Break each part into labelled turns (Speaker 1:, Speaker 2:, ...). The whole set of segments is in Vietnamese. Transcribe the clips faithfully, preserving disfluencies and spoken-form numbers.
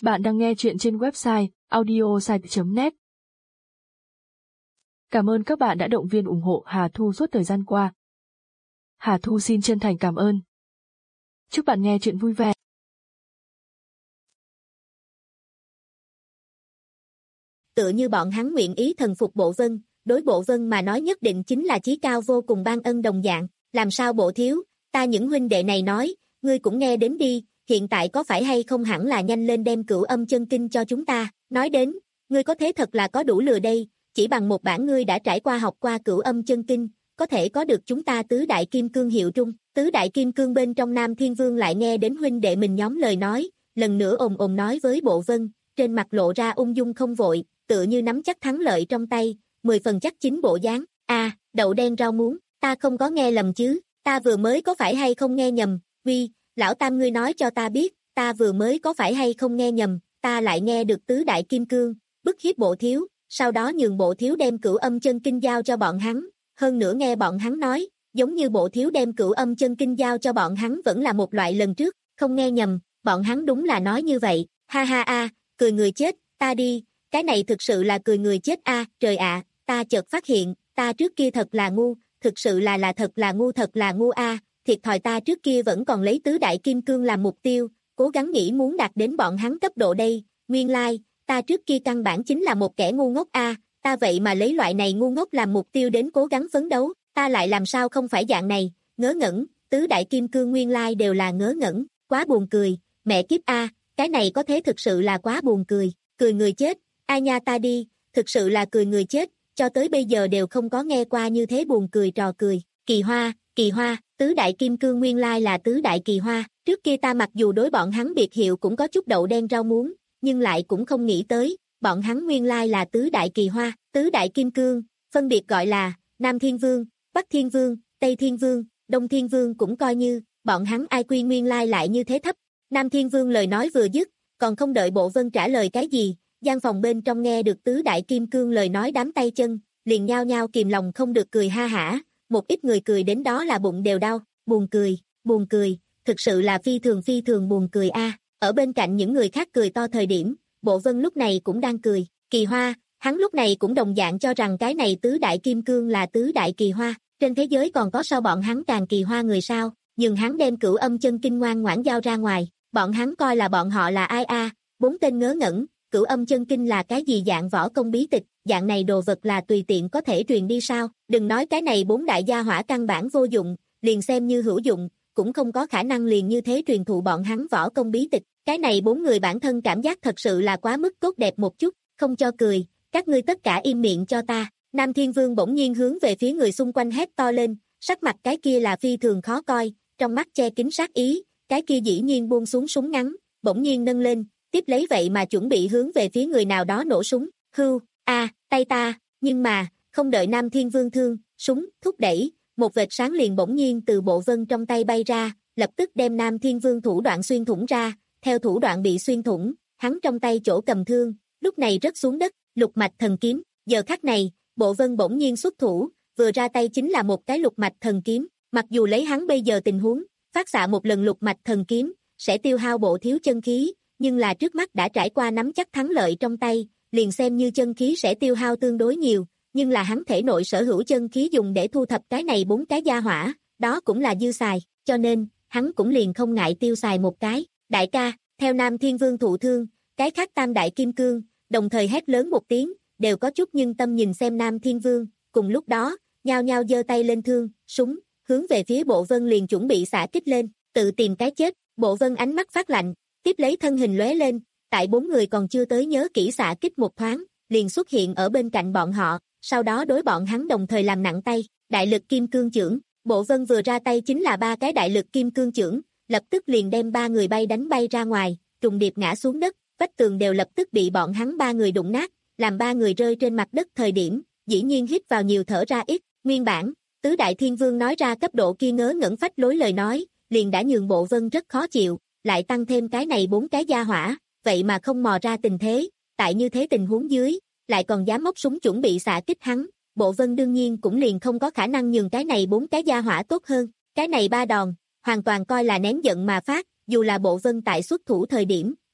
Speaker 1: Bạn đang nghe chuyện trên website audiosite chấm net. Cảm ơn các bạn đã động viên ủng hộ Hà Thu suốt thời gian qua. Hà Thu xin chân thành cảm ơn. Chúc bạn nghe chuyện vui vẻ.
Speaker 2: Tựa như bọn hắn nguyện ý thần phục Bộ Vân, đối Bộ Vân mà nói nhất định chính là chí cao vô cùng ban ân đồng dạng, làm sao Bộ thiếu, ta những huynh đệ này nói, ngươi cũng nghe đến đi, hiện tại có phải hay không hẳn là nhanh lên đem Cửu Âm Chân Kinh cho chúng ta, nói đến, ngươi có thế thật là có đủ lừa đây, chỉ bằng một bản ngươi đã trải qua học qua Cửu Âm Chân Kinh, có thể có được chúng ta tứ đại kim cương hiệu trung, tứ đại kim cương bên trong Nam Thiên Vương lại nghe đến huynh đệ mình nhóm lời nói, lần nữa ồm ồm nói với Bộ Vân, trên mặt lộ ra ung dung không vội, tựa như nắm chắc thắng lợi trong tay, mười phần chắc chính bộ dáng. A, à, đậu đen rau muống, ta không có nghe lầm chứ, ta vừa mới có phải hay không nghe nhầm, uy, lão tam ngươi nói cho ta biết, ta vừa mới có phải hay không nghe nhầm, ta lại nghe được tứ đại kim cương, bức hiếp Bộ thiếu, sau đó nhường Bộ thiếu đem Cửu Âm Chân Kinh giao cho bọn hắn, hơn nữa nghe bọn hắn nói, giống như Bộ thiếu đem Cửu Âm Chân Kinh giao cho bọn hắn vẫn là một loại lần trước, không nghe nhầm, bọn hắn đúng là nói như vậy, ha ha a, cười người chết, ta đi. Cái này thực sự là cười người chết a, à, trời ạ, à, ta chợt phát hiện, ta trước kia thật là ngu, thực sự là là thật là ngu thật là ngu a, à, thiệt thòi ta trước kia vẫn còn lấy tứ đại kim cương làm mục tiêu, cố gắng nghĩ muốn đạt đến bọn hắn cấp độ đây, nguyên lai, like, ta trước kia căn bản chính là một kẻ ngu ngốc a, à, ta vậy mà lấy loại này ngu ngốc làm mục tiêu đến cố gắng phấn đấu, ta lại làm sao không phải dạng này, ngớ ngẩn, tứ đại kim cương nguyên lai like đều là ngớ ngẩn, quá buồn cười, mẹ kiếp a, à, cái này có thế thực sự là quá buồn cười, cười người chết. Ai nha ta đi, thực sự là cười người chết, cho tới bây giờ đều không có nghe qua như thế buồn cười trò cười, kỳ hoa, kỳ hoa, tứ đại kim cương nguyên lai là tứ đại kỳ hoa, trước kia ta mặc dù đối bọn hắn biệt hiệu cũng có chút đậu đen rau muống, nhưng lại cũng không nghĩ tới, bọn hắn nguyên lai là tứ đại kỳ hoa, tứ đại kim cương, phân biệt gọi là, Nam Thiên Vương, Bắc Thiên Vương, Tây Thiên Vương, Đông Thiên Vương cũng coi như, bọn hắn ai quy nguyên lai lại như thế thấp, Nam Thiên Vương lời nói vừa dứt, còn không đợi Bộ Vân trả lời cái gì. Gian phòng bên trong nghe được tứ đại kim cương lời nói đám tay chân, liền nhao nhao kìm lòng không được cười ha hả, một ít người cười đến đó là bụng đều đau, buồn cười, buồn cười, thực sự là phi thường phi thường buồn cười a. À. Ở bên cạnh những người khác cười to thời điểm, Bộ Vân lúc này cũng đang cười, kỳ hoa, hắn lúc này cũng đồng dạng cho rằng cái này tứ đại kim cương là tứ đại kỳ hoa, trên thế giới còn có sao bọn hắn càng kỳ hoa người sao, nhưng hắn đem Cửu Âm Chân Kinh ngoan ngoãn giao ra ngoài, bọn hắn coi là bọn họ là ai a, à? Bốn tên ngớ ngẩn. Cửu Âm Chân Kinh là cái gì dạng võ công bí tịch, dạng này đồ vật là tùy tiện có thể truyền đi sao, đừng nói cái này bốn đại gia hỏa căn bản vô dụng, liền xem như hữu dụng, cũng không có khả năng liền như thế truyền thụ bọn hắn võ công bí tịch, cái này bốn người bản thân cảm giác thật sự là quá mức tốt đẹp một chút, không cho cười, các ngươi tất cả im miệng cho ta, Nam Thiên Vương bỗng nhiên hướng về phía người xung quanh hét to lên, sắc mặt cái kia là phi thường khó coi, trong mắt che kín sát ý, cái kia dĩ nhiên buông xuống súng ngắn, bỗng nhiên nâng lên, tiếp lấy vậy mà chuẩn bị hướng về phía người nào đó nổ súng, hưu, a, à, tay ta, nhưng mà, không đợi Nam Thiên Vương thương, súng, thúc đẩy, một vệt sáng liền bỗng nhiên từ Bộ Vân trong tay bay ra, lập tức đem Nam Thiên Vương thủ đoạn xuyên thủng ra, theo thủ đoạn bị xuyên thủng, hắn trong tay chỗ cầm thương, lúc này rớt xuống đất, lục mạch thần kiếm, giờ khắc này, Bộ Vân bỗng nhiên xuất thủ, vừa ra tay chính là một cái lục mạch thần kiếm, mặc dù lấy hắn bây giờ tình huống, phát xạ một lần lục mạch thần kiếm, sẽ tiêu hao Bộ thiếu chân khí, nhưng là trước mắt đã trải qua nắm chắc thắng lợi trong tay, liền xem như chân khí sẽ tiêu hao tương đối nhiều, nhưng là hắn thể nội sở hữu chân khí dùng để thu thập cái này bốn cái gia hỏa, đó cũng là dư xài, cho nên, hắn cũng liền không ngại tiêu xài một cái, đại ca, theo Nam Thiên Vương thụ thương, cái khác tam đại kim cương, đồng thời hét lớn một tiếng, đều có chút nhân tâm nhìn xem Nam Thiên Vương, cùng lúc đó, nhao nhao giơ tay lên thương, súng, hướng về phía Bộ Vân liền chuẩn bị xả kích lên, tự tìm cái chết, Bộ Vân ánh mắt phát lạnh, tiếp lấy thân hình lóe lên, tại bốn người còn chưa tới nhớ kỹ xạ kích một thoáng, liền xuất hiện ở bên cạnh bọn họ, sau đó đối bọn hắn đồng thời làm nặng tay, đại lực kim cương chưởng, Bộ Vân vừa ra tay chính là ba cái đại lực kim cương chưởng, lập tức liền đem ba người bay đánh bay ra ngoài, trùng điệp ngã xuống đất, vách tường đều lập tức bị bọn hắn ba người đụng nát, làm ba người rơi trên mặt đất thời điểm, dĩ nhiên hít vào nhiều thở ra ít, nguyên bản, tứ đại thiên vương nói ra cấp độ kia ngớ ngẩn phách lối lời nói, liền đã nhường Bộ Vân rất khó chịu. Lại tăng thêm cái này bốn cái gia hỏa, vậy mà không mò ra tình thế, tại như thế tình huống dưới, lại còn dám móc súng chuẩn bị xạ kích hắn, Bộ Vân đương nhiên cũng liền không có khả năng nhường cái này bốn cái gia hỏa tốt hơn, cái này ba đòn, hoàn toàn coi là nén giận mà phát, dù là Bộ Vân tại xuất thủ thời điểm,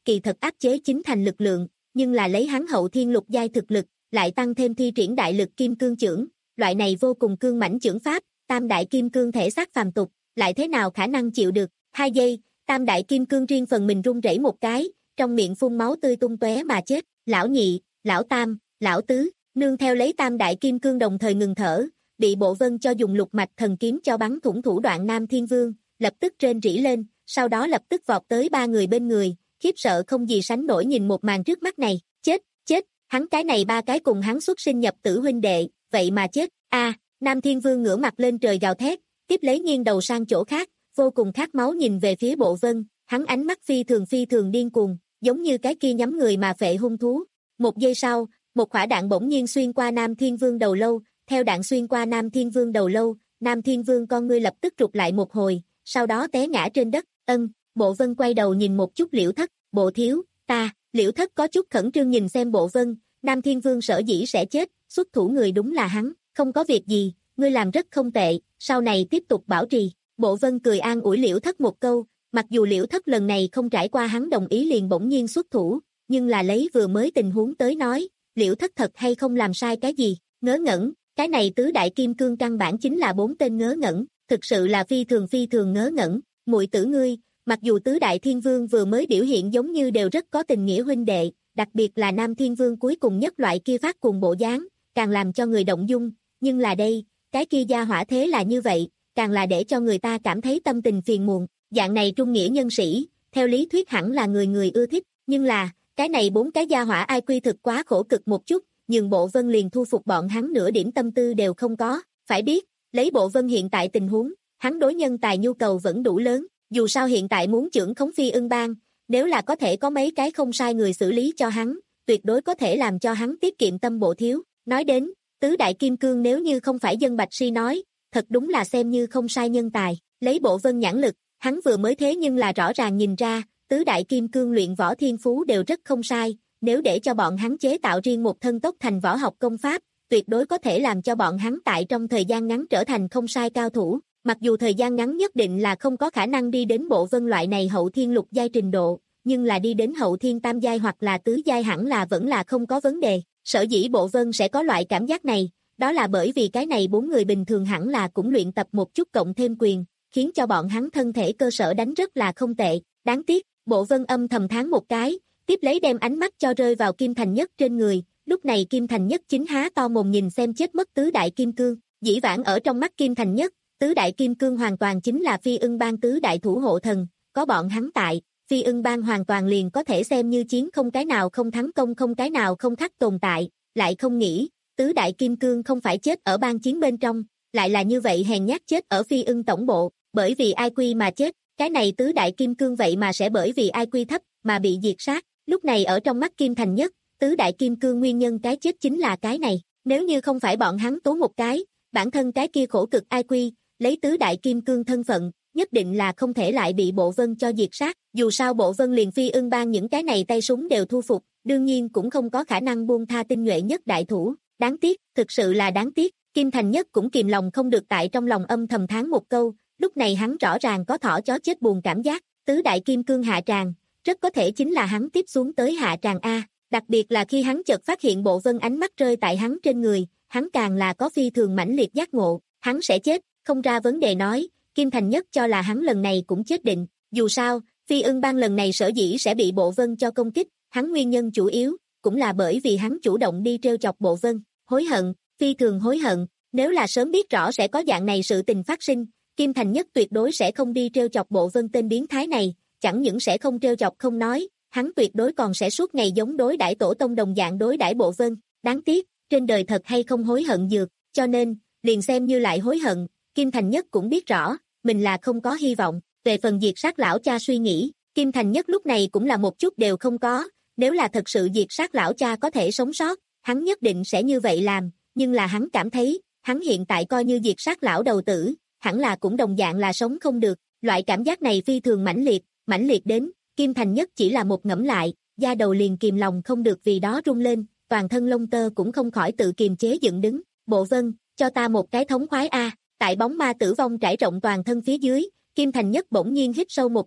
Speaker 2: kỳ thật áp chế chính thành lực lượng, nhưng là lấy hắn hậu thiên lục giai thực lực, lại tăng thêm thi triển đại lực kim cương chưởng, loại này vô cùng cương mãnh chưởng pháp, tam đại kim cương thể xác phàm tục, lại thế nào khả năng chịu được. Hai giây, tam đại kim cương riêng phần mình run rẩy một cái, trong miệng phun máu tươi tung tóe mà chết. Lão nhị, lão tam, lão tứ, nương theo lấy tam đại kim cương đồng thời ngừng thở, bị Bộ Vân cho dùng lục mạch thần kiếm cho bắn thủng thủ đoạn Nam Thiên Vương, lập tức rên rỉ lên, sau đó lập tức vọt tới ba người bên người, khiếp sợ không gì sánh nổi nhìn một màn trước mắt này. Chết, chết, hắn cái này ba cái cùng hắn xuất sinh nhập tử huynh đệ, vậy mà chết. A, Nam Thiên Vương ngửa mặt lên trời gào thét, tiếp lấy nghiêng đầu sang chỗ khác, vô cùng khát máu nhìn về phía Bộ Vân, hắn ánh mắt phi thường phi thường điên cuồng, giống như cái kia nhắm người mà phệ hung thú. Một giây sau, một quả đạn bỗng nhiên xuyên qua Nam Thiên Vương đầu lâu, theo đạn xuyên qua Nam Thiên Vương đầu lâu, Nam Thiên Vương con ngươi lập tức rụt lại một hồi, sau đó té ngã trên đất. Ân, Bộ Vân quay đầu nhìn một chút Liễu Thất, Bộ thiếu, ta, Liễu Thất có chút khẩn trương nhìn xem Bộ Vân, Nam Thiên Vương sở dĩ sẽ chết, xuất thủ người đúng là hắn, không có việc gì, ngươi làm rất không tệ, sau này tiếp tục bảo trì. Bộ Vân cười an ủi Liễu Thất một câu, mặc dù Liễu Thất lần này không trải qua hắn đồng ý liền bỗng nhiên xuất thủ, nhưng là lấy vừa mới tình huống tới nói, Liễu Thất thật hay không làm sai cái gì, ngớ ngẩn, cái này tứ đại kim cương căn bản chính là bốn tên ngớ ngẩn, thực sự là phi thường phi thường ngớ ngẩn. Muội tử ngươi, mặc dù tứ đại thiên vương vừa mới biểu hiện giống như đều rất có tình nghĩa huynh đệ, đặc biệt là Nam Thiên Vương cuối cùng nhất loại kia phát cùng bộ dáng, càng làm cho người động dung, nhưng là đây, cái kia gia hỏa thế là như vậy, càng là để cho người ta cảm thấy tâm tình phiền muộn, dạng này trung nghĩa nhân sĩ, theo lý thuyết hẳn là người người ưa thích, nhưng là, cái này bốn cái gia hỏa ai quy thực quá khổ cực một chút, nhưng Bộ Vân liền thu phục bọn hắn nửa điểm tâm tư đều không có, phải biết, lấy Bộ Vân hiện tại tình huống, hắn đối nhân tài nhu cầu vẫn đủ lớn, dù sao hiện tại muốn chưởng khống Phi Ưng Bang, nếu là có thể có mấy cái không sai người xử lý cho hắn, tuyệt đối có thể làm cho hắn tiết kiệm tâm Bộ thiếu. Nói đến, tứ đại kim cương nếu như không phải dân Bạch Si nói, thật đúng là xem như không sai nhân tài, lấy Bộ Vân nhãn lực, hắn vừa mới thế nhưng là rõ ràng nhìn ra, tứ đại kim cương luyện võ thiên phú đều rất không sai, nếu để cho bọn hắn chế tạo riêng một thân tốc thành võ học công pháp, tuyệt đối có thể làm cho bọn hắn tại trong thời gian ngắn trở thành không sai cao thủ, mặc dù thời gian ngắn nhất định là không có khả năng đi đến Bộ Vân loại này hậu thiên lục giai trình độ, nhưng là đi đến hậu thiên tam giai hoặc là tứ giai hẳn là vẫn là không có vấn đề. Sở dĩ Bộ Vân sẽ có loại cảm giác này, đó là bởi vì cái này bốn người bình thường hẳn là cũng luyện tập một chút cộng thêm quyền, khiến cho bọn hắn thân thể cơ sở đánh rất là không tệ. Đáng tiếc, Bộ Vân âm thầm thán một cái, tiếp lấy đem ánh mắt cho rơi vào Kim Thành Nhất trên người, lúc này Kim Thành Nhất chính há to mồm nhìn xem chết mất tứ đại kim cương, dĩ vãng ở trong mắt Kim Thành Nhất, tứ đại kim cương hoàn toàn chính là Phi Ưng Bang tứ đại thủ hộ thần, có bọn hắn tại, Phi Ưng Bang hoàn toàn liền có thể xem như chiến không cái nào không thắng công không cái nào không thắt tồn tại, lại không nghĩ, tứ đại kim cương không phải chết ở bang chiến bên trong, lại là như vậy hèn nhát chết ở Phi Ưng tổng bộ, bởi vì I Q mà chết, cái này tứ đại kim cương vậy mà sẽ bởi vì I Q thấp mà bị diệt sát, lúc này ở trong mắt Kim Thành Nhất, tứ đại kim cương nguyên nhân cái chết chính là cái này, nếu như không phải bọn hắn tố một cái, bản thân cái kia khổ cực I Q, lấy tứ đại kim cương thân phận, nhất định là không thể lại bị Bộ Vân cho diệt sát, dù sao Bộ Vân liền Phi Ưng Bang những cái này tay súng đều thu phục, đương nhiên cũng không có khả năng buông tha tinh nhuệ nhất đại thủ, đáng tiếc, thực sự là đáng tiếc, Kim Thành Nhất cũng kìm lòng không được tại trong lòng âm thầm thán một câu, lúc này hắn rõ ràng có thỏ chó chết buồn cảm giác, tứ đại kim cương hạ tràng, rất có thể chính là hắn tiếp xuống tới hạ tràng A, đặc biệt là khi hắn chợt phát hiện Bộ Vân ánh mắt rơi tại hắn trên người, hắn càng là có phi thường mãnh liệt giác ngộ, hắn sẽ chết, không ra vấn đề nói, Kim Thành Nhất cho là hắn lần này cũng chết định, dù sao, Phi Ưng Bang lần này sở dĩ sẽ bị Bộ Vân cho công kích, hắn nguyên nhân chủ yếu, cũng là bởi vì hắn chủ động đi trêu chọc Bộ Vân, hối hận, phi thường hối hận, nếu là sớm biết rõ sẽ có dạng này sự tình phát sinh, Kim Thành Nhất tuyệt đối sẽ không đi trêu chọc Bộ Vân tên biến thái này, chẳng những sẽ không trêu chọc không nói, hắn tuyệt đối còn sẽ suốt ngày giống đối đãi tổ tông đồng dạng đối đãi Bộ Vân, đáng tiếc, trên đời thật hay không hối hận dược, cho nên, liền xem như lại hối hận, Kim Thành Nhất cũng biết rõ, mình là không có hy vọng, về phần diệt sát lão cha suy nghĩ, Kim Thành Nhất lúc này cũng là một chút đều không có, nếu là thật sự diệt sát lão cha có thể sống sót, hắn nhất định sẽ như vậy làm, nhưng là hắn cảm thấy, hắn hiện tại coi như diệt sát lão đầu tử, hẳn là cũng đồng dạng là sống không được, loại cảm giác này phi thường mãnh liệt, mãnh liệt đến, Kim Thành Nhất chỉ là một ngẫm lại, da đầu liền kìm lòng không được vì đó rung lên, toàn thân lông tơ cũng không khỏi tự kiềm chế dựng đứng, Bộ Vân, cho ta một cái thống khoái A, tại bóng ma tử vong trải rộng toàn thân phía dưới, Kim Thành Nhất bỗng nhiên hít sâu một hơi,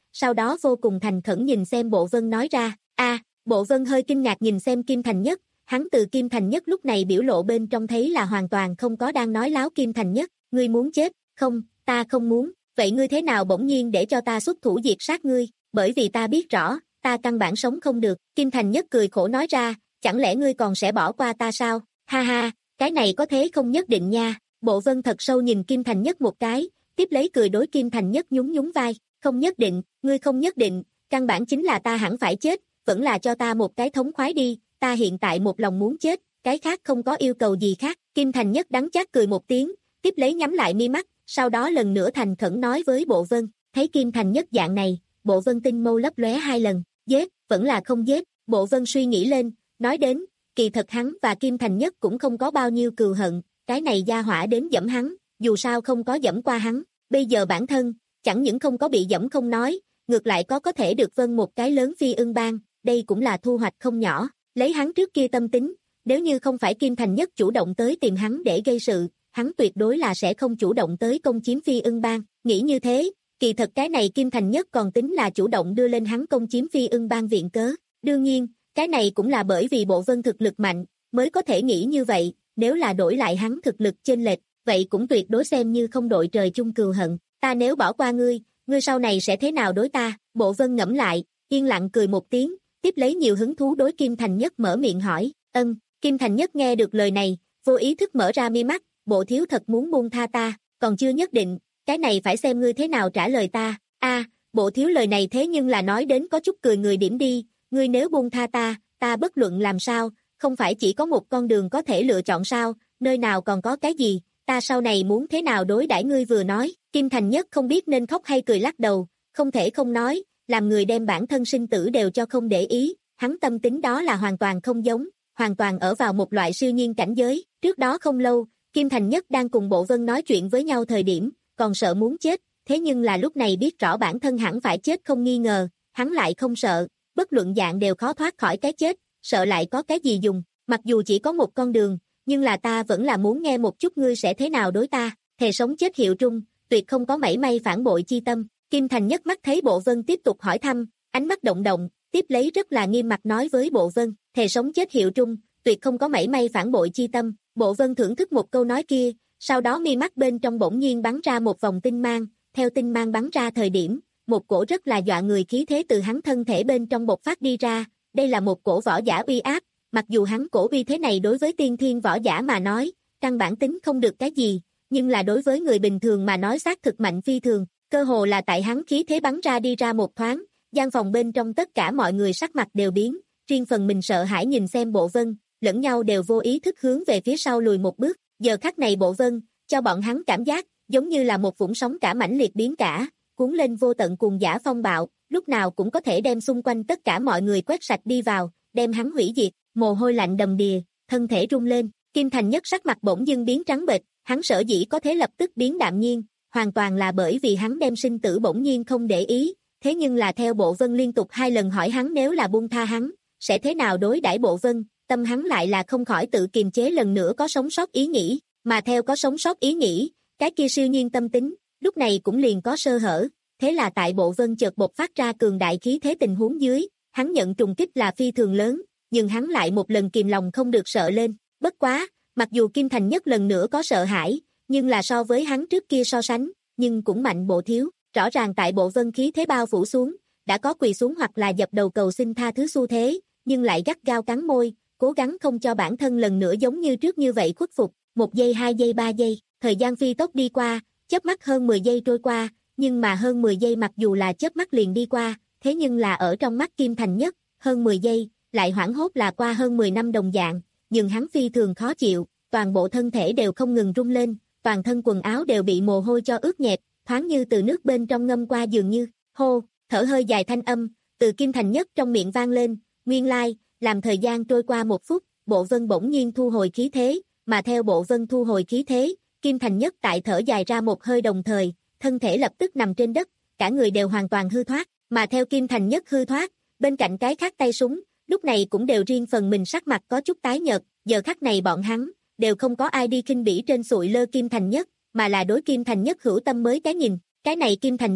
Speaker 2: sau đó vô cùng thành khẩn nhìn xem Bộ Vân nói ra, a Bộ Vân hơi kinh ngạc nhìn xem Kim Thành Nhất, hắn từ Kim Thành Nhất lúc này biểu lộ bên trong thấy là hoàn toàn không có đang nói láo. Kim Thành Nhất, ngươi muốn chết, không, ta không muốn, vậy ngươi thế nào bỗng nhiên để cho ta xuất thủ diệt sát ngươi, bởi vì ta biết rõ, ta căn bản sống không được. Kim Thành Nhất cười khổ nói ra, chẳng lẽ ngươi còn sẽ bỏ qua ta sao, ha ha, cái này có thế không nhất định nha. Bộ Vân thật sâu nhìn Kim Thành Nhất một cái, tiếp lấy cười đối Kim Thành Nhất nhún nhún vai, không nhất định, ngươi không nhất định, căn bản chính là ta hẳn phải chết, vẫn là cho ta một cái thống khoái đi, ta hiện tại một lòng muốn chết, cái khác không có yêu cầu gì khác. Kim Thành Nhất đắng chát cười một tiếng, tiếp lấy nhắm lại mi mắt, sau đó lần nữa thành khẩn nói với Bộ Vân, thấy Kim Thành Nhất dạng này, Bộ Vân tinh mâu lấp lóe hai lần, giết, vẫn là không giết. Bộ Vân suy nghĩ lên, nói đến, kỳ thật hắn và Kim Thành Nhất cũng không có bao nhiêu cừu hận, cái này gia hỏa đến dẫm hắn, dù sao không có dẫm qua hắn, bây giờ bản thân, chẳng những không có bị dẫm không nói, ngược lại có có thể được Vân một cái lớn phi ưng bang, đây cũng là thu hoạch không nhỏ. Lấy hắn trước kia tâm tính, nếu như không phải Kim Thành Nhất chủ động tới tìm hắn để gây sự, hắn tuyệt đối là sẽ không chủ động tới công chiếm phi ưng bang. Nghĩ như thế, kỳ thật cái này Kim Thành Nhất còn tính là chủ động đưa lên hắn công chiếm phi ưng bang viện cớ. Đương nhiên, cái này cũng là bởi vì Bộ Vân thực lực mạnh, mới có thể nghĩ như vậy, nếu là đổi lại hắn thực lực chênh lệch, vậy cũng tuyệt đối xem như không đội trời chung cừu hận. Ta nếu bỏ qua ngươi, ngươi sau này sẽ thế nào đối ta? Bộ Vân ngẫm lại, yên lặng cười một tiếng, tiếp lấy nhiều hứng thú đối Kim Thành Nhất mở miệng hỏi, ân. Kim Thành Nhất nghe được lời này, vô ý thức mở ra mi mắt, Bộ thiếu thật muốn buông tha ta, còn chưa nhất định, cái này phải xem ngươi thế nào trả lời ta. A, Bộ thiếu lời này thế nhưng là nói đến có chút cười người điểm đi, ngươi nếu buông tha ta, ta bất luận làm sao, không phải chỉ có một con đường có thể lựa chọn sao, nơi nào còn có cái gì, ta sau này muốn thế nào đối đãi ngươi vừa nói. Kim Thành Nhất không biết nên khóc hay cười lắc đầu, không thể không nói, làm người đem bản thân sinh tử đều cho không để ý, hắn tâm tính đó là hoàn toàn không giống, hoàn toàn ở vào một loại siêu nhiên cảnh giới. Trước đó không lâu, Kim Thành Nhất đang cùng Bộ Vân nói chuyện với nhau thời điểm, còn sợ muốn chết, thế nhưng là lúc này biết rõ bản thân hẳn phải chết không nghi ngờ, hắn lại không sợ, bất luận dạng đều khó thoát khỏi cái chết, sợ lại có cái gì dùng, mặc dù chỉ có một con đường, nhưng là ta vẫn là muốn nghe một chút ngươi sẽ thế nào đối ta, thề sống chết hiệu trung, tuyệt không có mảy may phản bội chi tâm. Kim Thành Nhất mắt thấy Bộ Vân tiếp tục hỏi thăm, ánh mắt động động, tiếp lấy rất là nghiêm mặt nói với Bộ Vân, thề sống chết hiệu trung, tuyệt không có mảy may phản bội chi tâm. Bộ Vân thưởng thức một câu nói kia, sau đó mi mắt bên trong bỗng nhiên bắn ra một vòng tinh mang, theo tinh mang bắn ra thời điểm, một cổ rất là dọa người khí thế từ hắn thân thể bên trong bộc phát đi ra, đây là một cổ võ giả uy áp, mặc dù hắn cổ uy thế này đối với tiên thiên võ giả mà nói, căn bản tính không được cái gì, nhưng là đối với người bình thường mà nói xác thực mạnh phi thường, cơ hồ là tại hắn khí thế bắn ra đi ra một thoáng, gian phòng bên trong tất cả mọi người sắc mặt đều biến, riêng phần mình sợ hãi nhìn xem Bộ Vân, lẫn nhau đều vô ý thức hướng về phía sau lùi một bước, giờ khắc này Bộ Vân, cho bọn hắn cảm giác, giống như là một vũng sóng cả mãnh liệt biến cả, cuốn lên vô tận cuồng dã phong bạo, lúc nào cũng có thể đem xung quanh tất cả mọi người quét sạch đi vào, đem hắn hủy diệt, mồ hôi lạnh đầm đìa, thân thể rung lên, Kim Thành Nhất sắc mặt bỗng dưng biến trắng bệch, hắn sở dĩ có thể lập tức biến đạm nhiên, hoàn toàn là bởi vì hắn đem sinh tử bỗng nhiên không để ý, thế nhưng là theo Bộ Vân liên tục hai lần hỏi hắn nếu là buông tha hắn, sẽ thế nào đối đãi Bộ Vân, tâm hắn lại là không khỏi tự kiềm chế lần nữa có sống sót ý nghĩ, mà theo có sống sót ý nghĩ, cái kia siêu nhiên tâm tính, lúc này cũng liền có sơ hở, thế là tại Bộ Vân chợt bộc phát ra cường đại khí thế tình huống dưới, hắn nhận trùng kích là phi thường lớn, nhưng hắn lại một lần kìm lòng không được sợ lên, bất quá, mặc dù Kim Thành Nhất lần nữa có sợ hãi, nhưng là so với hắn trước kia so sánh, nhưng cũng mạnh Bộ thiếu, rõ ràng tại Bộ Vân khí thế bao phủ xuống, đã có quỳ xuống hoặc là dập đầu cầu xin tha thứ xu thế, nhưng lại gắt gao cắn môi, cố gắng không cho bản thân lần nữa giống như trước như vậy khuất phục, một giây hai giây ba giây, thời gian phi tốc đi qua, chớp mắt hơn mười giây trôi qua, nhưng mà hơn mười giây mặc dù là chớp mắt liền đi qua, thế nhưng là ở trong mắt Kim Thành Nhất, hơn mười giây, lại hoảng hốt là qua hơn mười năm đồng dạng, nhưng hắn phi thường khó chịu, toàn bộ thân thể đều không ngừng rung lên, toàn thân quần áo đều bị mồ hôi cho ướt nhẹp, thoáng như từ nước bên trong ngâm qua dường như, hô, thở hơi dài thanh âm, từ Kim Thành Nhất trong miệng vang lên, nguyên lai, làm thời gian trôi qua một phút, Bộ Vân bỗng nhiên thu hồi khí thế, mà theo Bộ Vân thu hồi khí thế, Kim Thành Nhất tại thở dài ra một hơi đồng thời, thân thể lập tức nằm trên đất, cả người đều hoàn toàn hư thoát, mà theo Kim Thành Nhất hư thoát, bên cạnh cái khác tay súng, lúc này cũng đều riêng phần mình sắc mặt có chút tái nhợt, giờ khắc này bọn hắn, đều không có ai đi khinh bỉ trên sụi lơ Kim Thành Nhất, mà là đối Kim Thành Nhất hữu tâm mới cái nhìn, cái này Kim Thành Nhất,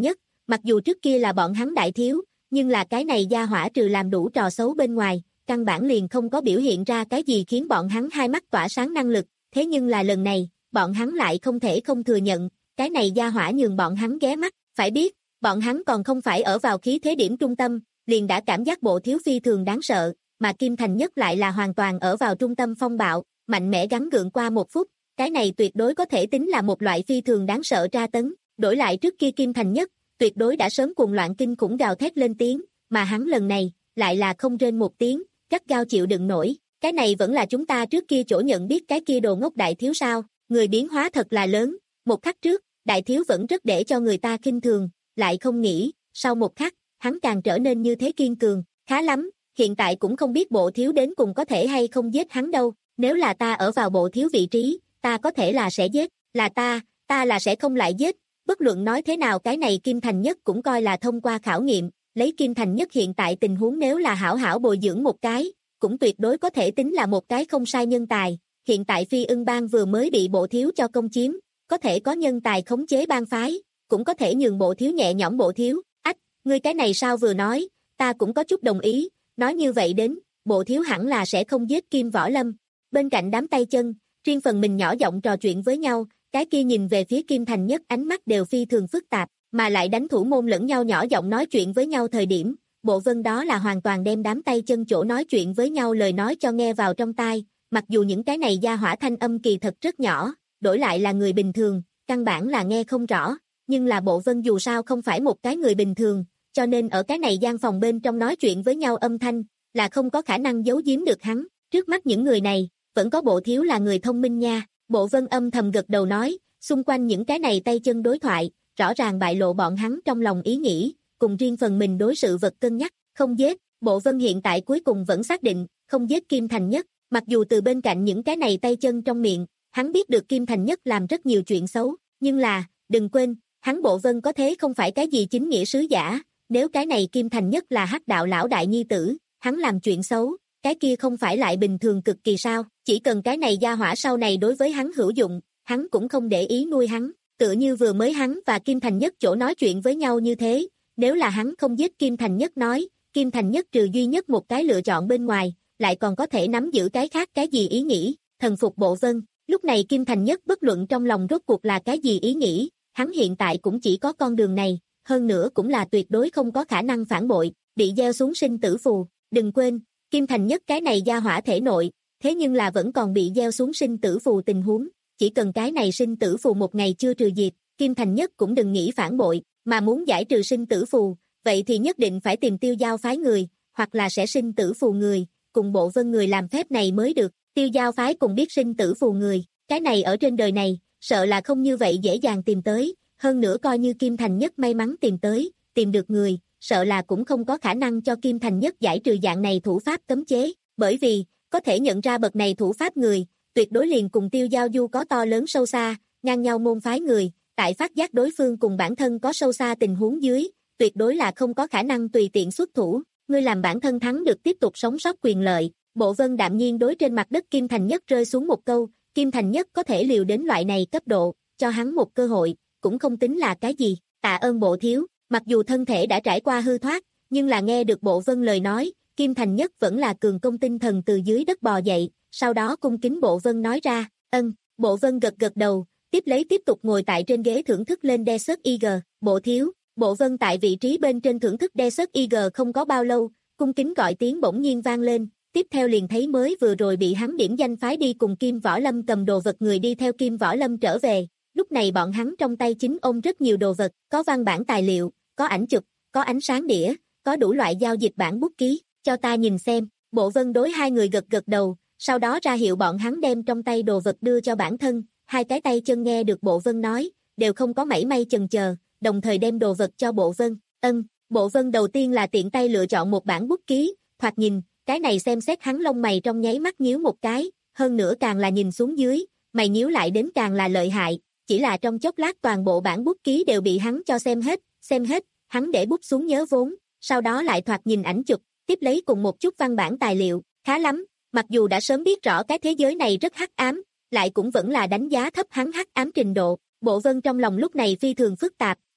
Speaker 2: Mặc dù trước kia là bọn hắn đại thiếu, nhưng là cái này gia hỏa trừ làm đủ trò xấu bên ngoài, căn bản liền không có biểu hiện ra cái gì khiến bọn hắn hai mắt tỏa sáng năng lực, thế nhưng là lần này, bọn hắn lại không thể không thừa nhận, cái này gia hỏa nhường bọn hắn ghé mắt, phải biết, bọn hắn còn không phải ở vào khí thế điểm trung tâm, liền đã cảm giác Bộ Thiếu phi thường đáng sợ, mà Kim Thành Nhất lại là hoàn toàn ở vào trung tâm phong bạo, mạnh mẽ gắng gượng qua một phút, cái này tuyệt đối có thể tính là một loại phi thường đáng sợ tra tấn, đổi lại trước kia Kim Thành Nhất, tuyệt đối đã sớm cuồng loạn kinh khủng gào thét lên tiếng, mà hắn lần này, lại là không rên một tiếng, gắt gao chịu đựng nổi, cái này vẫn là chúng ta trước kia chỗ nhận biết cái kia đồ ngốc đại thiếu sao, người biến hóa thật là lớn, một khắc trước, đại thiếu vẫn rất để cho người ta khinh thường, lại không nghĩ, sau một khắc, hắn càng trở nên như thế kiên cường, khá lắm, hiện tại cũng không biết Bộ Thiếu đến cùng có thể hay không giết hắn đâu, nếu là ta ở vào Bộ Thiếu vị trí, ta có thể là sẽ giết, là ta, ta là sẽ không lại giết, bất luận nói thế nào cái này Kim Thành Nhất cũng coi là thông qua khảo nghiệm, lấy Kim Thành Nhất hiện tại tình huống nếu là hảo hảo bồi dưỡng một cái, cũng tuyệt đối có thể tính là một cái không sai nhân tài, hiện tại Phi Ưng Bang vừa mới bị Bộ Thiếu cho công chiếm, có thể có nhân tài khống chế bang phái, cũng có thể nhường Bộ Thiếu nhẹ nhõm Bộ Thiếu, ách, ngươi cái này sao vừa nói, ta cũng có chút đồng ý, nói như vậy đến, Bộ Thiếu hẳn là sẽ không giết Kim Võ Lâm, bên cạnh đám tay chân, riêng phần mình nhỏ giọng trò chuyện với nhau, cái kia nhìn về phía Kim Thành Nhất ánh mắt đều phi thường phức tạp, mà lại đánh thủ môn lẫn nhau nhỏ giọng nói chuyện với nhau thời điểm, Bộ Vân đó là hoàn toàn đem đám tay chân chỗ nói chuyện với nhau lời nói cho nghe vào trong tai, mặc dù những cái này gia hỏa thanh âm kỳ thật rất nhỏ, đổi lại là người bình thường, căn bản là nghe không rõ, nhưng là Bộ Vân dù sao không phải một cái người bình thường, cho nên ở cái này gian phòng bên trong nói chuyện với nhau âm thanh, là không có khả năng giấu giếm được hắn, trước mắt những người này, vẫn có Bộ Thiếu là người thông minh nha, Bộ Vân âm thầm gật đầu nói, xung quanh những cái này tay chân đối thoại, rõ ràng bại lộ bọn hắn trong lòng ý nghĩ, cùng riêng phần mình đối sự vật cân nhắc, không giết, Bộ Vân hiện tại cuối cùng vẫn xác định, không giết Kim Thành Nhất, mặc dù từ bên cạnh những cái này tay chân trong miệng, hắn biết được Kim Thành Nhất làm rất nhiều chuyện xấu, nhưng là, đừng quên, hắn Bộ Vân có thế không phải cái gì chính nghĩa sứ giả, nếu cái này Kim Thành Nhất là hắc đạo lão đại nhi tử, hắn làm chuyện xấu, cái kia không phải lại bình thường cực kỳ sao, chỉ cần cái này gia hỏa sau này đối với hắn hữu dụng, hắn cũng không để ý nuôi hắn, tựa như vừa mới hắn và Kim Thành Nhất chỗ nói chuyện với nhau như thế, nếu là hắn không giết Kim Thành Nhất nói, Kim Thành Nhất trừ duy nhất một cái lựa chọn bên ngoài, lại còn có thể nắm giữ cái khác cái gì ý nghĩ, thần phục Bộ Vân, lúc này Kim Thành Nhất bất luận trong lòng rốt cuộc là cái gì ý nghĩ, hắn hiện tại cũng chỉ có con đường này, hơn nữa cũng là tuyệt đối không có khả năng phản bội, bị gieo xuống sinh tử phù, đừng quên, Kim Thành Nhất cái này gia hỏa thể nội, thế nhưng là vẫn còn bị gieo xuống sinh tử phù tình huống, chỉ cần cái này sinh tử phù một ngày chưa trừ diệt, Kim Thành Nhất cũng đừng nghĩ phản bội, mà muốn giải trừ sinh tử phù, vậy thì nhất định phải tìm Tiêu Giao phái người, hoặc là sẽ sinh tử phù người, cùng Bộ Vân người làm phép này mới được, Tiêu Giao phái cùng biết sinh tử phù người, cái này ở trên đời này, sợ là không như vậy dễ dàng tìm tới, hơn nữa coi như Kim Thành Nhất may mắn tìm tới, tìm được người, sợ là cũng không có khả năng cho Kim Thành Nhất giải trừ dạng này thủ pháp cấm chế, bởi vì, có thể nhận ra bậc này thủ pháp người, tuyệt đối liền cùng Tiêu Giao Du có to lớn sâu xa, ngang nhau môn phái người, tại phát giác đối phương cùng bản thân có sâu xa tình huống dưới, tuyệt đối là không có khả năng tùy tiện xuất thủ, ngươi làm bản thân thắng được tiếp tục sống sót quyền lợi, Bộ Vân đạm nhiên đối trên mặt đất Kim Thành Nhất rơi xuống một câu, Kim Thành Nhất có thể liều đến loại này cấp độ, cho hắn một cơ hội, cũng không tính là cái gì, tạ ơn Bộ Thiếu, mặc dù thân thể đã trải qua hư thoát, nhưng là nghe được Bộ Vân lời nói, Kim Thành Nhất vẫn là cường công tinh thần từ dưới đất bò dậy, sau đó cung kính Bộ Vân nói ra, ân, Bộ Vân gật gật đầu, tiếp lấy tiếp tục ngồi tại trên ghế thưởng thức lên Desert Eagle, Bộ Thiếu, Bộ Vân tại vị trí bên trên thưởng thức Desert Eagle không có bao lâu, cung kính gọi tiếng bỗng nhiên vang lên, tiếp theo liền thấy mới vừa rồi bị hắn điểm danh phái đi cùng Kim Võ Lâm cầm đồ vật người đi theo Kim Võ Lâm trở về, lúc này bọn hắn trong tay chính ôm rất nhiều đồ vật, có văn bản tài liệu, có ảnh chụp, có ánh sáng đĩa, có đủ loại giao dịch bản bút ký, cho ta nhìn xem, Bộ Vân đối hai người gật gật đầu, sau đó ra hiệu bọn hắn đem trong tay đồ vật đưa cho bản thân, hai cái tay chân nghe được Bộ Vân nói, đều không có mảy may chần chờ, đồng thời đem đồ vật cho Bộ Vân, ân, Bộ Vân đầu tiên là tiện tay lựa chọn một bản bút ký, thoạt nhìn, cái này xem xét hắn lông mày trong nháy mắt nhíu một cái, hơn nữa càng là nhìn xuống dưới, mày nhíu lại đến càng là lợi hại, chỉ là trong chốc lát toàn bộ bản bút ký đều bị hắn cho xem hết, xem hết, hắn để bút xuống nhớ vốn, sau đó lại thoạt nhìn ảnh chụp, tiếp lấy cùng một chút văn bản tài liệu, khá lắm, mặc dù đã sớm biết rõ cái thế giới này rất hắc ám, lại cũng vẫn là đánh giá thấp hắn hắc ám trình độ, Bộ Vân trong lòng lúc này phi thường phức tạp,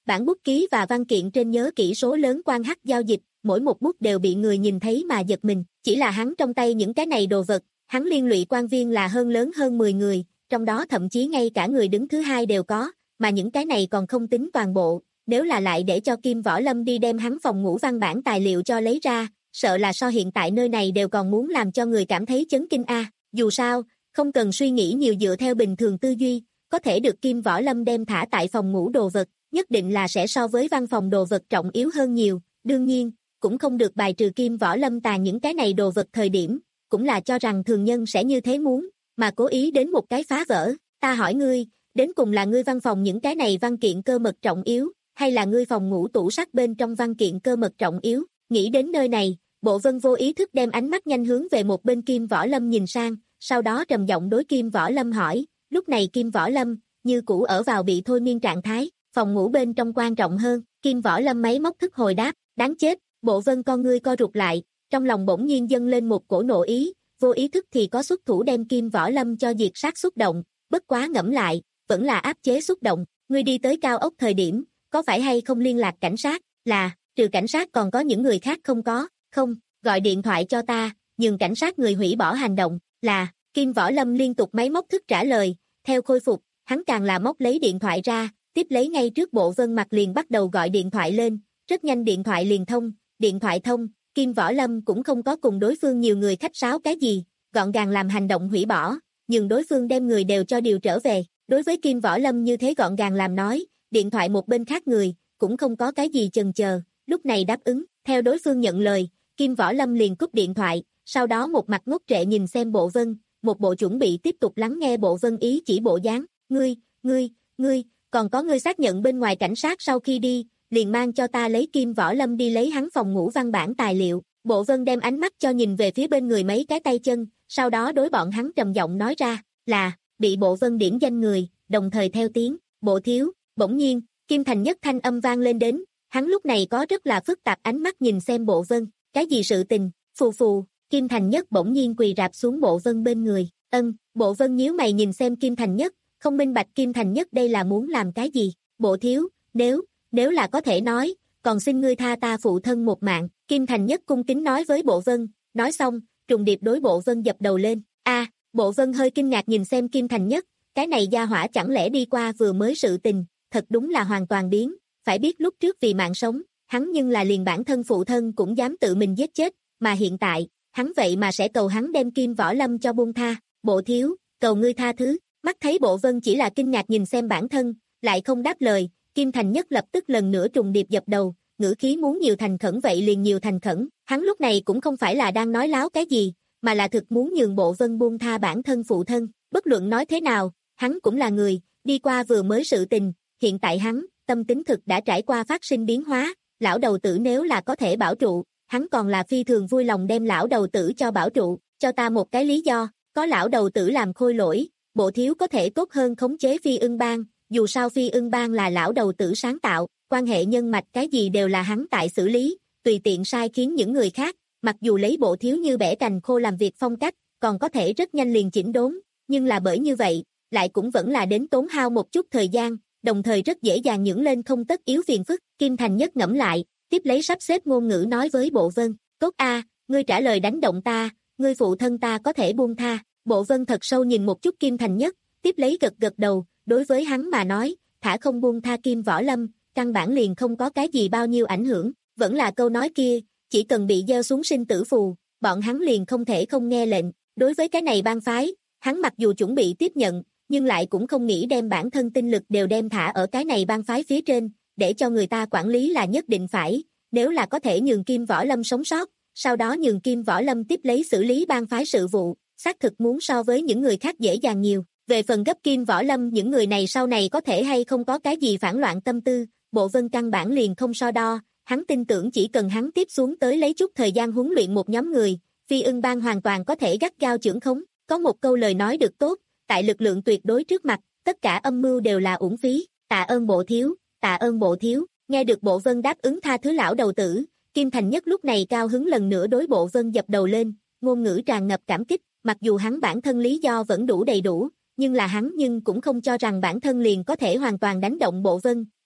Speaker 2: Bản bút ký và văn kiện trên nhớ kỹ số lớn quan hắc giao dịch, mỗi một bút đều bị người nhìn thấy mà giật mình. Chỉ là hắn trong tay những cái này đồ vật, hắn liên lụy quan viên là hơn lớn hơn mười người, trong đó thậm chí ngay cả người đứng thứ hai đều có, mà những cái này còn không tính toàn bộ. Nếu là lại để cho Kim Võ Lâm đi đem hắn phòng ngủ văn bản tài liệu cho lấy ra, sợ là so hiện tại nơi này đều còn muốn làm cho người cảm thấy chấn kinh a. Dù sao, không cần suy nghĩ nhiều, dựa theo bình thường tư duy, có thể được Kim Võ Lâm đem thả tại phòng ngủ đồ vật, nhất định là sẽ so với văn phòng đồ vật trọng yếu hơn nhiều. Đương nhiên, cũng không được bài trừ Kim Võ Lâm tàn những cái này đồ vật thời điểm, cũng là cho rằng thường nhân sẽ như thế muốn, mà cố ý đến một cái phá vỡ. Ta hỏi ngươi, đến cùng là ngươi văn phòng những cái này văn kiện cơ mật trọng yếu, hay là ngươi phòng ngủ tủ sắt bên trong văn kiện cơ mật trọng yếu? Nghĩ đến nơi này, Bộ Vân vô ý thức đem ánh mắt nhanh hướng về một bên Kim Võ Lâm nhìn sang, sau đó trầm giọng đối Kim Võ Lâm hỏi. Lúc này Kim Võ Lâm như cũ ở vào bị thôi miên trạng thái, phòng ngủ bên trong quan trọng hơn. Kim Võ Lâm máy móc thức hồi đáp, đáng chết. Bộ Vân con ngươi co rụt lại, trong lòng bỗng nhiên dâng lên một cổ nộ ý, vô ý thức thì có xuất thủ đem Kim Võ Lâm cho diệt sát xúc động, bất quá ngẫm lại, vẫn là áp chế xúc động. Ngươi đi tới cao ốc thời điểm, có phải hay không liên lạc cảnh sát? Là, trừ cảnh sát còn có những người khác không có? Không, gọi điện thoại cho ta, nhường cảnh sát người hủy bỏ hành động. Là, Kim Võ Lâm liên tục máy móc thức trả lời, theo khôi phục, hắn càng là móc lấy điện thoại ra, tiếp lấy ngay trước Bộ Vân mặt liền bắt đầu gọi điện thoại lên, rất nhanh điện thoại liền thông, điện thoại thông, Kim Võ Lâm cũng không có cùng đối phương nhiều người khách sáo cái gì, gọn gàng làm hành động hủy bỏ, nhưng đối phương đem người đều cho điều trở về. Đối với Kim Võ Lâm như thế gọn gàng làm nói, điện thoại một bên khác người, cũng không có cái gì chần chờ, lúc này đáp ứng, theo đối phương nhận lời, Kim Võ Lâm liền cúp điện thoại, sau đó một mặt ngốc trệ nhìn xem Bộ Vân, một bộ chuẩn bị tiếp tục lắng nghe Bộ Vân ý chỉ bộ dáng. Ngươi, ngươi, ngươi, còn có ngươi xác nhận bên ngoài cảnh sát sau khi đi, liền mang cho ta lấy Kim Võ Lâm đi lấy hắn phòng ngủ văn bản tài liệu. Bộ Vân đem ánh mắt cho nhìn về phía bên người mấy cái tay chân, sau đó đối bọn hắn trầm giọng nói ra, là, bị Bộ Vân điểm danh người, đồng thời theo tiếng, Bộ thiếu. Bỗng nhiên, Kim Thành Nhất thanh âm vang lên đến, hắn lúc này có rất là phức tạp ánh mắt nhìn xem Bộ Vân, cái gì sự tình? Phù phù. Kim Thành Nhất bỗng nhiên quỳ rạp xuống Bộ Vân bên người. Ân. Bộ Vân nhíu mày nhìn xem Kim Thành Nhất, không minh bạch Kim Thành Nhất đây là muốn làm cái gì. Bộ thiếu, nếu, nếu là có thể nói, còn xin ngươi tha ta phụ thân một mạng. Kim Thành Nhất cung kính nói với Bộ Vân, nói xong, trùng điệp đối Bộ Vân dập đầu lên. A. À, Bộ Vân hơi kinh ngạc nhìn xem Kim Thành Nhất, cái này gia hỏa chẳng lẽ đi qua vừa mới sự tình, thật đúng là hoàn toàn biến. Phải biết lúc trước vì mạng sống, hắn nhưng là liền bản thân phụ thân cũng dám tự mình giết chết, mà hiện tại, hắn vậy mà sẽ cầu hắn đem Kim Võ Lâm cho buông tha. Bộ thiếu, cầu ngươi tha thứ. Mắt thấy Bộ Vân chỉ là kinh ngạc nhìn xem bản thân, lại không đáp lời, Kim Thành Nhất lập tức lần nữa trùng điệp dập đầu, ngữ khí muốn nhiều thành khẩn vậy liền nhiều thành khẩn. Hắn lúc này cũng không phải là đang nói láo cái gì, mà là thực muốn nhường Bộ Vân buông tha bản thân phụ thân. Bất luận nói thế nào, hắn cũng là người, đi qua vừa mới sự tình, hiện tại hắn, tâm tính thực đã trải qua phát sinh biến hóa, lão đầu tử nếu là có thể bảo trụ, hắn còn là phi thường vui lòng đem lão đầu tử cho bảo trụ, cho ta một cái lý do, có lão đầu tử làm khôi lỗi, Bộ thiếu có thể tốt hơn khống chế Phi Ưng Bang, dù sao Phi Ưng Bang là lão đầu tử sáng tạo, quan hệ nhân mạch cái gì đều là hắn tại xử lý, tùy tiện sai khiến những người khác, mặc dù lấy Bộ thiếu như bẻ cành khô làm việc phong cách, còn có thể rất nhanh liền chỉnh đốn, nhưng là bởi như vậy, lại cũng vẫn là đến tốn hao một chút thời gian, đồng thời rất dễ dàng nhưỡng lên không tất yếu phiền phức. Kim Thành Nhất ngẫm lại, tiếp lấy sắp xếp ngôn ngữ nói với Bộ Vân, tốt a, ngươi trả lời đánh động ta, ngươi phụ thân ta có thể buông tha. Bộ Vân thật sâu nhìn một chút Kim Thành Nhất, tiếp lấy gật gật đầu, đối với hắn mà nói, thả không buông tha Kim Võ Lâm, căn bản liền không có cái gì bao nhiêu ảnh hưởng, vẫn là câu nói kia, chỉ cần bị gieo xuống sinh tử phù, bọn hắn liền không thể không nghe lệnh. Đối với cái này bang phái, hắn mặc dù chuẩn bị tiếp nhận, nhưng lại cũng không nghĩ đem bản thân tinh lực đều đem thả ở cái này bang phái phía trên, để cho người ta quản lý là nhất định phải, nếu là có thể nhường Kim Võ Lâm sống sót, sau đó nhường Kim Võ Lâm tiếp lấy xử lý bang phái sự vụ, xác thực muốn so với những người khác dễ dàng nhiều. Về phần gấp Kim Võ Lâm những người này sau này có thể hay không có cái gì phản loạn tâm tư, Bộ Vân căn bản liền không so đo, hắn tin tưởng chỉ cần hắn tiếp xuống tới lấy chút thời gian huấn luyện một nhóm người, Phi Ưng Bang hoàn toàn có thể gắt gao chưởng khống. Có một câu lời nói được tốt, tại lực lượng tuyệt đối trước mặt, tất cả âm mưu đều là uổng phí. Tạ ơn Bộ thiếu, tạ ơn Bộ thiếu. Nghe được Bộ Vân đáp ứng tha thứ lão đầu tử, Kim Thành Nhất lúc này cao hứng lần nữa đối Bộ Vân dập đầu lên, ngôn ngữ tràn ngập cảm kích, mặc dù hắn bản thân lý do vẫn đủ đầy đủ, nhưng là hắn nhưng cũng không cho rằng bản thân liền có thể hoàn toàn đánh động Bộ Vân,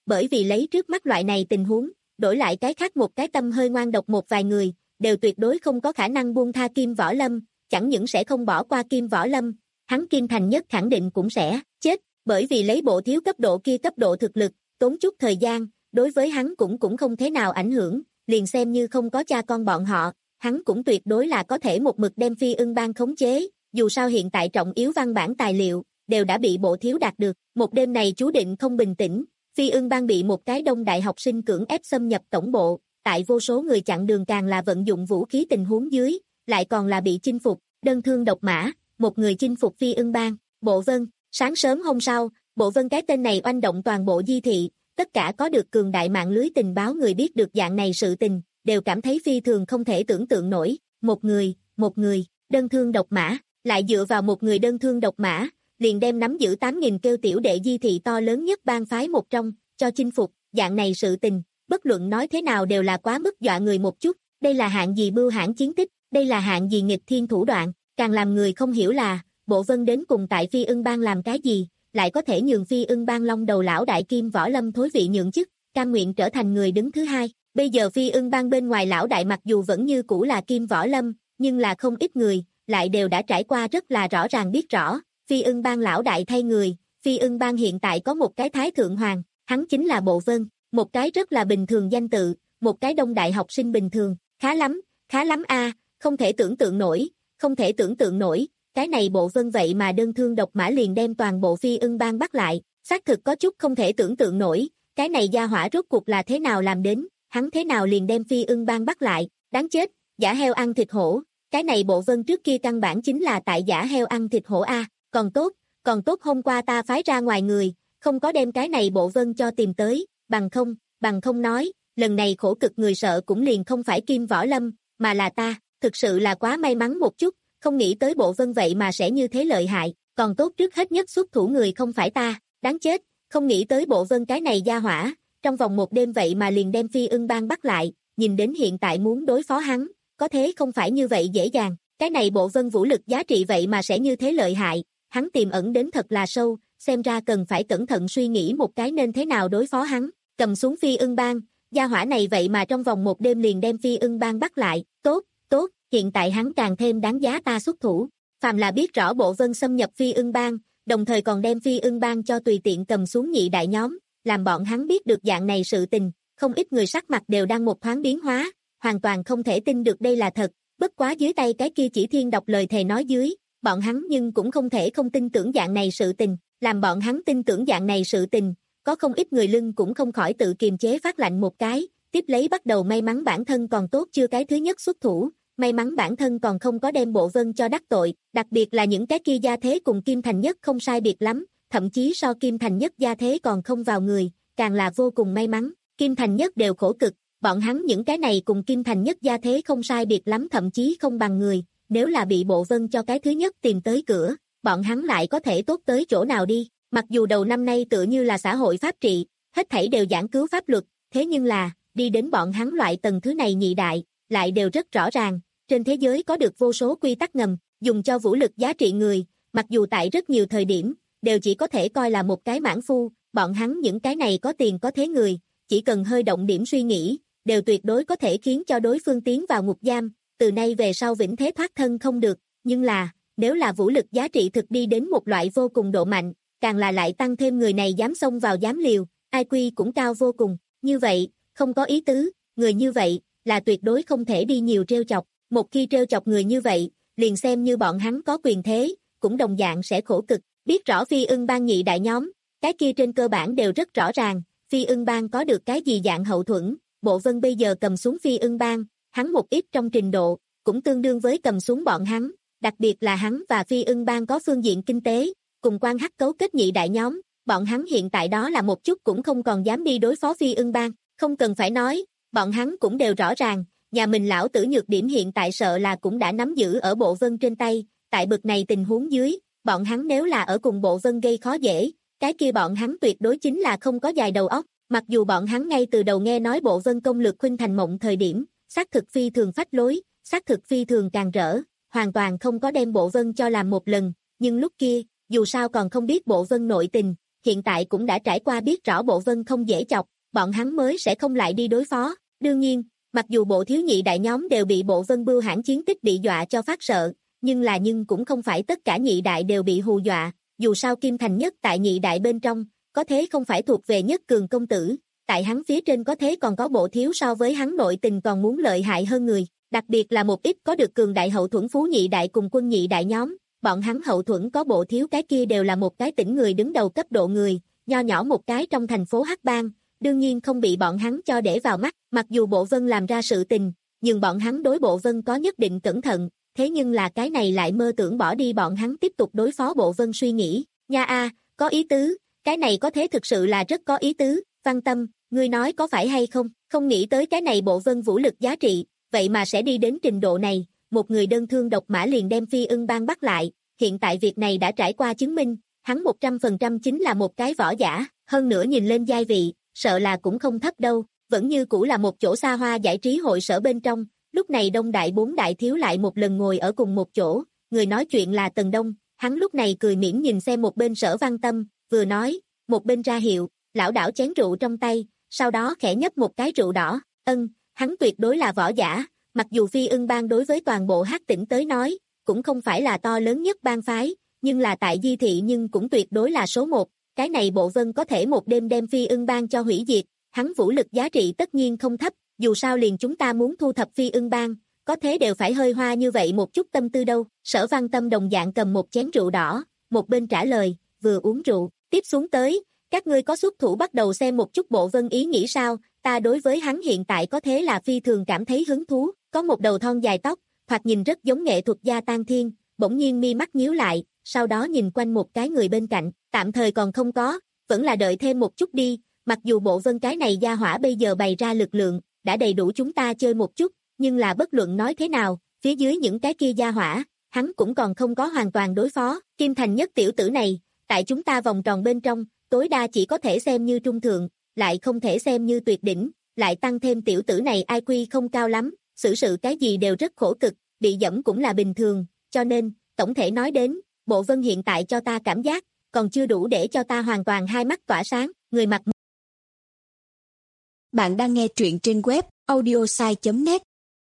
Speaker 2: bởi vì lấy trước mắt loại này tình huống, đổi lại cái khác một cái tâm hơi ngoan độc một vài người, đều tuyệt đối không có khả năng buông tha Kim Võ Lâm, chẳng những sẽ không bỏ qua Kim Võ Lâm, hắn Kim Thành Nhất khẳng định cũng sẽ chết, bởi vì lấy bộ thiếu cấp độ kia cấp độ thực lực, tốn chút thời gian, đối với hắn cũng cũng không thế nào ảnh hưởng, liền xem như không có cha con bọn họ, hắn cũng tuyệt đối là có thể một mực đem Phi Ưng Bang khống chế, dù sao hiện tại trọng yếu văn bản tài liệu, đều đã bị bộ thiếu đạt được, một đêm này chú định không bình tĩnh, Phi Ưng Bang bị một cái đông đại học sinh cưỡng ép xâm nhập tổng bộ, tại vô số người chặn đường càng là vận dụng vũ khí tình huống dưới, lại còn là bị chinh phục, đơn thương độc mã, một người chinh phục Phi Ưng Bang, Bộ Vân, sáng sớm hôm sau, Bộ Vân cái tên này oanh động toàn bộ Di thị, tất cả có được cường đại mạng lưới tình báo người biết được dạng này sự tình, đều cảm thấy phi thường không thể tưởng tượng nổi, một người, một người, đơn thương độc mã, lại dựa vào một người đơn thương độc mã, liền đem nắm giữ tám nghìn kêu tiểu đệ Di thị to lớn nhất bang phái một trong, cho chinh phục, dạng này sự tình, bất luận nói thế nào đều là quá mức dọa người một chút, đây là hạng gì bưu hãn chiến tích, đây là hạng gì nghịch thiên thủ đoạn, càng làm người không hiểu là, Bộ Vân đến cùng tại Phi Ưng Bang làm cái gì, lại có thể nhường Phi Ưng Bang long đầu lão đại Kim Võ Lâm thối vị nhượng chức, cam nguyện trở thành người đứng thứ hai. Bây giờ Phi Ưng Bang bên ngoài lão đại mặc dù vẫn như cũ là Kim Võ Lâm, nhưng là không ít người, lại đều đã trải qua rất là rõ ràng biết rõ, Phi Ưng Bang lão đại thay người, Phi Ưng Bang hiện tại có một cái thái thượng hoàng, hắn chính là Bộ Vân, một cái rất là bình thường danh tự, một cái đông đại học sinh bình thường, khá lắm, khá lắm a, không thể tưởng tượng nổi, không thể tưởng tượng nổi, cái này Bộ Vân vậy mà đơn thương độc mã liền đem toàn bộ Phi Ưng Bang bắt lại, xác thực có chút không thể tưởng tượng nổi, cái này gia hỏa rốt cuộc là thế nào làm đến, hắn thế nào liền đem Phi Ưng Bang bắt lại, đáng chết, giả heo ăn thịt hổ, cái này Bộ Vân trước kia căn bản chính là tại giả heo ăn thịt hổ a, còn tốt, còn tốt hôm qua ta phái ra ngoài người, không có đem cái này Bộ Vân cho tìm tới, bằng không, bằng không nói, lần này khổ cực người sợ cũng liền không phải Kim Võ Lâm, mà là ta, thực sự là quá may mắn một chút, không nghĩ tới Bộ Vân vậy mà sẽ như thế lợi hại, còn tốt trước hết nhất xuất thủ người không phải ta, đáng chết, không nghĩ tới Bộ Vân cái này gia hỏa, trong vòng một đêm vậy mà liền đem Phi Ưng Bang bắt lại, nhìn đến hiện tại muốn đối phó hắn, có thế không phải như vậy dễ dàng, cái này Bộ Vân vũ lực giá trị vậy mà sẽ như thế lợi hại, hắn tiềm ẩn đến thật là sâu, xem ra cần phải cẩn thận suy nghĩ một cái nên thế nào đối phó hắn, cầm xuống Phi Ưng Bang, gia hỏa này vậy mà trong vòng một đêm liền đem Phi Ưng Bang bắt lại, tốt, tốt, hiện tại hắn càng thêm đáng giá ta xuất thủ, phàm là biết rõ Bộ Vân xâm nhập Phi Ưng Bang, đồng thời còn đem Phi Ưng Bang cho tùy tiện cầm xuống nhị đại nhóm, làm bọn hắn biết được dạng này sự tình, không ít người sắc mặt đều đang một thoáng biến hóa, hoàn toàn không thể tin được đây là thật, bất quá dưới tay cái kia chỉ thiên đọc lời thề nói dưới, bọn hắn nhưng cũng không thể không tin tưởng dạng này sự tình, làm bọn hắn tin tưởng dạng này sự tình, có không ít người lưng cũng không khỏi tự kiềm chế phát lạnh một cái, tiếp lấy bắt đầu may mắn bản thân còn tốt chưa cái thứ nhất xuất thủ, may mắn bản thân còn không có đem Bộ Vân cho đắc tội, đặc biệt là những cái kia gia thế cùng Kim Thành Nhất không sai biệt lắm, thậm chí so Kim Thành Nhất gia thế còn không vào người, càng là vô cùng may mắn, Kim Thành Nhất đều khổ cực, bọn hắn những cái này cùng Kim Thành Nhất gia thế không sai biệt lắm thậm chí không bằng người, nếu là bị Bộ Vân cho cái thứ nhất tìm tới cửa, bọn hắn lại có thể tốt tới chỗ nào đi, mặc dù đầu năm nay tựa như là xã hội pháp trị, hết thảy đều giảng cứu pháp luật, thế nhưng là, đi đến bọn hắn loại tầng thứ này nhị đại, lại đều rất rõ ràng, trên thế giới có được vô số quy tắc ngầm, dùng cho vũ lực giá trị người, mặc dù tại rất nhiều thời điểm, đều chỉ có thể coi là một cái mãn phu, bọn hắn những cái này có tiền có thế người, chỉ cần hơi động điểm suy nghĩ, đều tuyệt đối có thể khiến cho đối phương tiến vào ngục giam, từ nay về sau vĩnh thế thoát thân không được, nhưng là, nếu là vũ lực giá trị thực đi đến một loại vô cùng độ mạnh, càng là lại tăng thêm người này dám xông vào dám liều, i kiu cũng cao vô cùng, như vậy, không có ý tứ, người như vậy, là tuyệt đối không thể đi nhiều trêu chọc, một khi trêu chọc người như vậy, liền xem như bọn hắn có quyền thế, cũng đồng dạng sẽ khổ cực, biết rõ Phi Ưng Bang nhị đại nhóm, cái kia trên cơ bản đều rất rõ ràng, Phi Ưng Bang có được cái gì dạng hậu thuẫn, Bộ Vân bây giờ cầm xuống Phi Ưng Bang, hắn một ít trong trình độ, cũng tương đương với cầm xuống bọn hắn, đặc biệt là hắn và Phi Ưng Bang có phương diện kinh tế, cùng quan hắc cấu kết nhị đại nhóm, bọn hắn hiện tại đó là một chút cũng không còn dám đi đối phó Phi Ưng Bang, không cần phải nói, bọn hắn cũng đều rõ ràng, nhà mình lão tử nhược điểm hiện tại sợ là cũng đã nắm giữ ở Bộ Vân trên tay, tại bực này tình huống dưới, bọn hắn nếu là ở cùng Bộ Vân gây khó dễ, cái kia bọn hắn tuyệt đối chính là không có dài đầu óc, mặc dù bọn hắn ngay từ đầu nghe nói Bộ Vân công lược khuynh thành mộng thời điểm, xác thực phi thường phách lối, xác thực phi thường càng rỡ, hoàn toàn không có đem Bộ Vân cho làm một lần, nhưng lúc kia, dù sao còn không biết Bộ Vân nội tình, hiện tại cũng đã trải qua biết rõ Bộ Vân không dễ chọc, bọn hắn mới sẽ không lại đi đối phó. Đương nhiên, mặc dù Bộ thiếu nhị đại nhóm đều bị Bộ Vân bưu hãn chiến tích bị dọa cho phát sợ, nhưng là nhưng cũng không phải tất cả nhị đại đều bị hù dọa, dù sao Kim Thành Nhất tại nhị đại bên trong, có thế không phải thuộc về Nhất Cường công tử, tại hắn phía trên có thế còn có Bộ thiếu so với hắn nội tình còn muốn lợi hại hơn người, đặc biệt là một ít có được cường đại hậu thuẫn phú nhị đại cùng quân nhị đại nhóm, bọn hắn hậu thuẫn có Bộ thiếu cái kia đều là một cái tỉnh người đứng đầu cấp độ người, nho nhỏ một cái trong thành phố Hắc Bang, đương nhiên không bị bọn hắn cho để vào mắt, mặc dù Bộ Vân làm ra sự tình, nhưng bọn hắn đối Bộ Vân có nhất định cẩn thận, thế nhưng là cái này lại mơ tưởng bỏ đi bọn hắn tiếp tục đối phó Bộ Vân suy nghĩ, nha a, có ý tứ, cái này có thế thực sự là rất có ý tứ, Văn Tâm, ngươi nói có phải hay không, không nghĩ tới cái này Bộ Vân vũ lực giá trị, vậy mà sẽ đi đến trình độ này, một người đơn thương độc mã liền đem Phi Ưng Bang bắt lại, hiện tại việc này đã trải qua chứng minh, hắn một trăm phần trăm chính là một cái võ giả, hơn nữa nhìn lên giai vị, sợ là cũng không thấp đâu, vẫn như cũ là một chỗ xa hoa giải trí hội sở bên trong, lúc này Đông Đại bốn đại thiếu lại một lần ngồi ở cùng một chỗ, người nói chuyện là Tần Đông, hắn lúc này cười mỉm nhìn xem một bên Sở Văn Tâm, vừa nói, một bên ra hiệu, lão đảo chén rượu trong tay, sau đó khẽ nhấp một cái rượu đỏ, ân, hắn tuyệt đối là võ giả, mặc dù Phi Ưng Bang đối với toàn bộ Hắc Tỉnh tới nói, cũng không phải là to lớn nhất bang phái, nhưng là tại Di Thị nhưng cũng tuyệt đối là số một, cái này Bộ Vân có thể một đêm đem Phi Ưng Bang cho hủy diệt, hắn vũ lực giá trị tất nhiên không thấp, dù sao liền chúng ta muốn thu thập Phi Ưng Bang, có thế đều phải hơi hoa như vậy một chút tâm tư đâu, Sở Văn Tâm đồng dạng cầm một chén rượu đỏ, một bên trả lời, vừa uống rượu, tiếp xuống tới, các ngươi có xuất thủ bắt đầu xem một chút Bộ Vân ý nghĩ sao, ta đối với hắn hiện tại có thế là phi thường cảm thấy hứng thú, có một đầu thon dài tóc, thoạt nhìn rất giống nghệ thuật gia Tan Thiên, bỗng nhiên mi mắt nhíu lại, sau đó nhìn quanh một cái người bên cạnh, tạm thời còn không có, vẫn là đợi thêm một chút đi, mặc dù Bộ Vân cái này gia hỏa bây giờ bày ra lực lượng, đã đầy đủ chúng ta chơi một chút, nhưng là bất luận nói thế nào, phía dưới những cái kia gia hỏa, hắn cũng còn không có hoàn toàn đối phó, Kim Thành Nhất tiểu tử này, tại chúng ta vòng tròn bên trong, tối đa chỉ có thể xem như trung thượng, lại không thể xem như tuyệt đỉnh, lại tăng thêm tiểu tử này i kiu không cao lắm, xử sự cái gì đều rất khổ cực, bị dẫm cũng là bình thường, cho nên, tổng thể nói đến, Bộ Vân hiện tại cho ta cảm giác, còn chưa đủ để cho ta hoàn toàn hai mắt tỏa sáng, người mặc.
Speaker 3: Bạn đang nghe truyện trên web audiosai chấm net.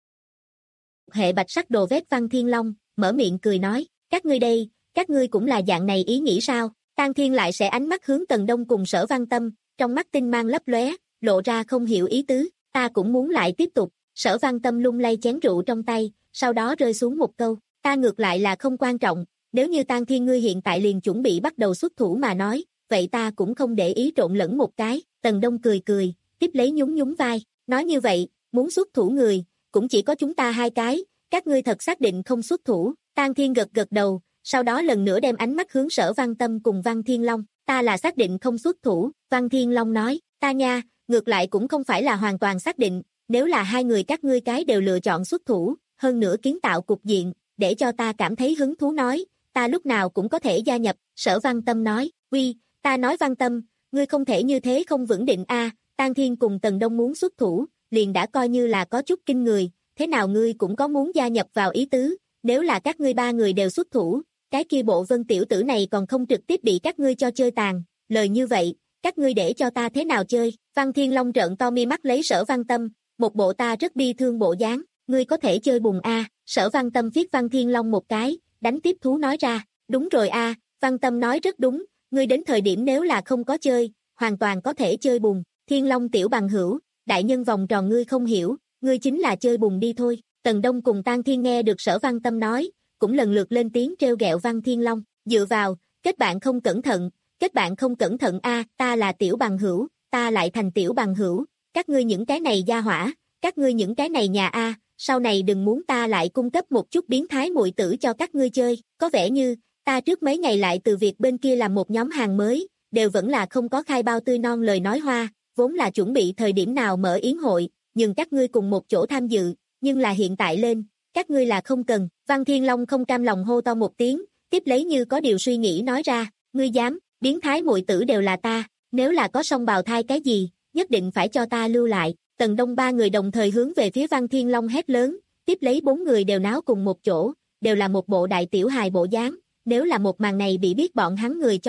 Speaker 2: Hệ bạch sắc đồ vết Văn Thiên Long, mở miệng cười nói, các ngươi đây, các ngươi cũng là dạng này ý nghĩ sao? Tang Thiên lại sẽ ánh mắt hướng Tần Đông cùng Sở Văn Tâm, trong mắt tinh mang lấp lóe, lộ ra không hiểu ý tứ, ta cũng muốn lại tiếp tục, Sở Văn Tâm lung lay chén rượu trong tay, sau đó rơi xuống một câu, ta ngược lại là không quan trọng, nếu như Tang Thiên ngươi hiện tại liền chuẩn bị bắt đầu xuất thủ mà nói, vậy ta cũng không để ý trộn lẫn một cái, Tần Đông cười cười, tiếp lấy nhún nhún vai, nói như vậy, muốn xuất thủ người, cũng chỉ có chúng ta hai cái, các ngươi thật xác định không xuất thủ, Tang Thiên gật gật đầu, sau đó lần nữa đem ánh mắt hướng Sở Văn Tâm cùng Văn Thiên Long, ta là xác định không xuất thủ, Văn Thiên Long nói, ta nha, ngược lại cũng không phải là hoàn toàn xác định, nếu là hai người các ngươi cái đều lựa chọn xuất thủ, hơn nữa kiến tạo cục diện, để cho ta cảm thấy hứng thú nói, ta lúc nào cũng có thể gia nhập, Sở Văn Tâm nói, uy, ta nói Văn Tâm, ngươi không thể như thế không vững định a, à, Tang Thiên cùng Tần Đông muốn xuất thủ, liền đã coi như là có chút kinh người, thế nào ngươi cũng có muốn gia nhập vào ý tứ, nếu là các ngươi ba người đều xuất thủ, cái kia Bộ Vân tiểu tử này còn không trực tiếp bị các ngươi cho chơi tàn, lời như vậy, các ngươi để cho ta thế nào chơi, Văn Thiên Long trợn to mi mắt lấy Sở Văn Tâm, một bộ ta rất bi thương bộ dáng, ngươi có thể chơi bùn a, à. Sở Văn Tâm viết Văn Thiên Long một cái, đánh tiếp thú nói ra, đúng rồi a, à, Văn Tâm nói rất đúng, ngươi đến thời điểm nếu là không có chơi, hoàn toàn có thể chơi bùn, Thiên Long tiểu bằng hữu, đại nhân vòng tròn ngươi không hiểu, ngươi chính là chơi bùn đi thôi, Tần Đông cùng Tang Thiên nghe được Sở Văn Tâm nói, cũng lần lượt lên tiếng treo gẹo Văn Thiên Long, dựa vào, kết bạn không cẩn thận, kết bạn không cẩn thận a, à, ta là tiểu bằng hữu, ta lại thành tiểu bằng hữu, các ngươi những cái này gia hỏa, các ngươi những cái này nhà a, à, sau này đừng muốn ta lại cung cấp một chút biến thái muội tử cho các ngươi chơi, có vẻ như, ta trước mấy ngày lại từ việc bên kia làm một nhóm hàng mới, đều vẫn là không có khai bao tươi non lời nói hoa, vốn là chuẩn bị thời điểm nào mở yến hội, nhưng các ngươi cùng một chỗ tham dự, nhưng là hiện tại lên, các ngươi là không cần, Văn Thiên Long không cam lòng hô to một tiếng, tiếp lấy như có điều suy nghĩ nói ra, ngươi dám, biến thái muội tử đều là ta, nếu là có song bào thai cái gì, nhất định phải cho ta lưu lại, Tần Đông ba người đồng thời hướng về phía Văn Thiên Long hét lớn, tiếp lấy bốn người đều náo cùng một chỗ, đều là một bộ đại tiểu hài bộ dáng, nếu là một màn này bị biết bọn hắn người cho gặp,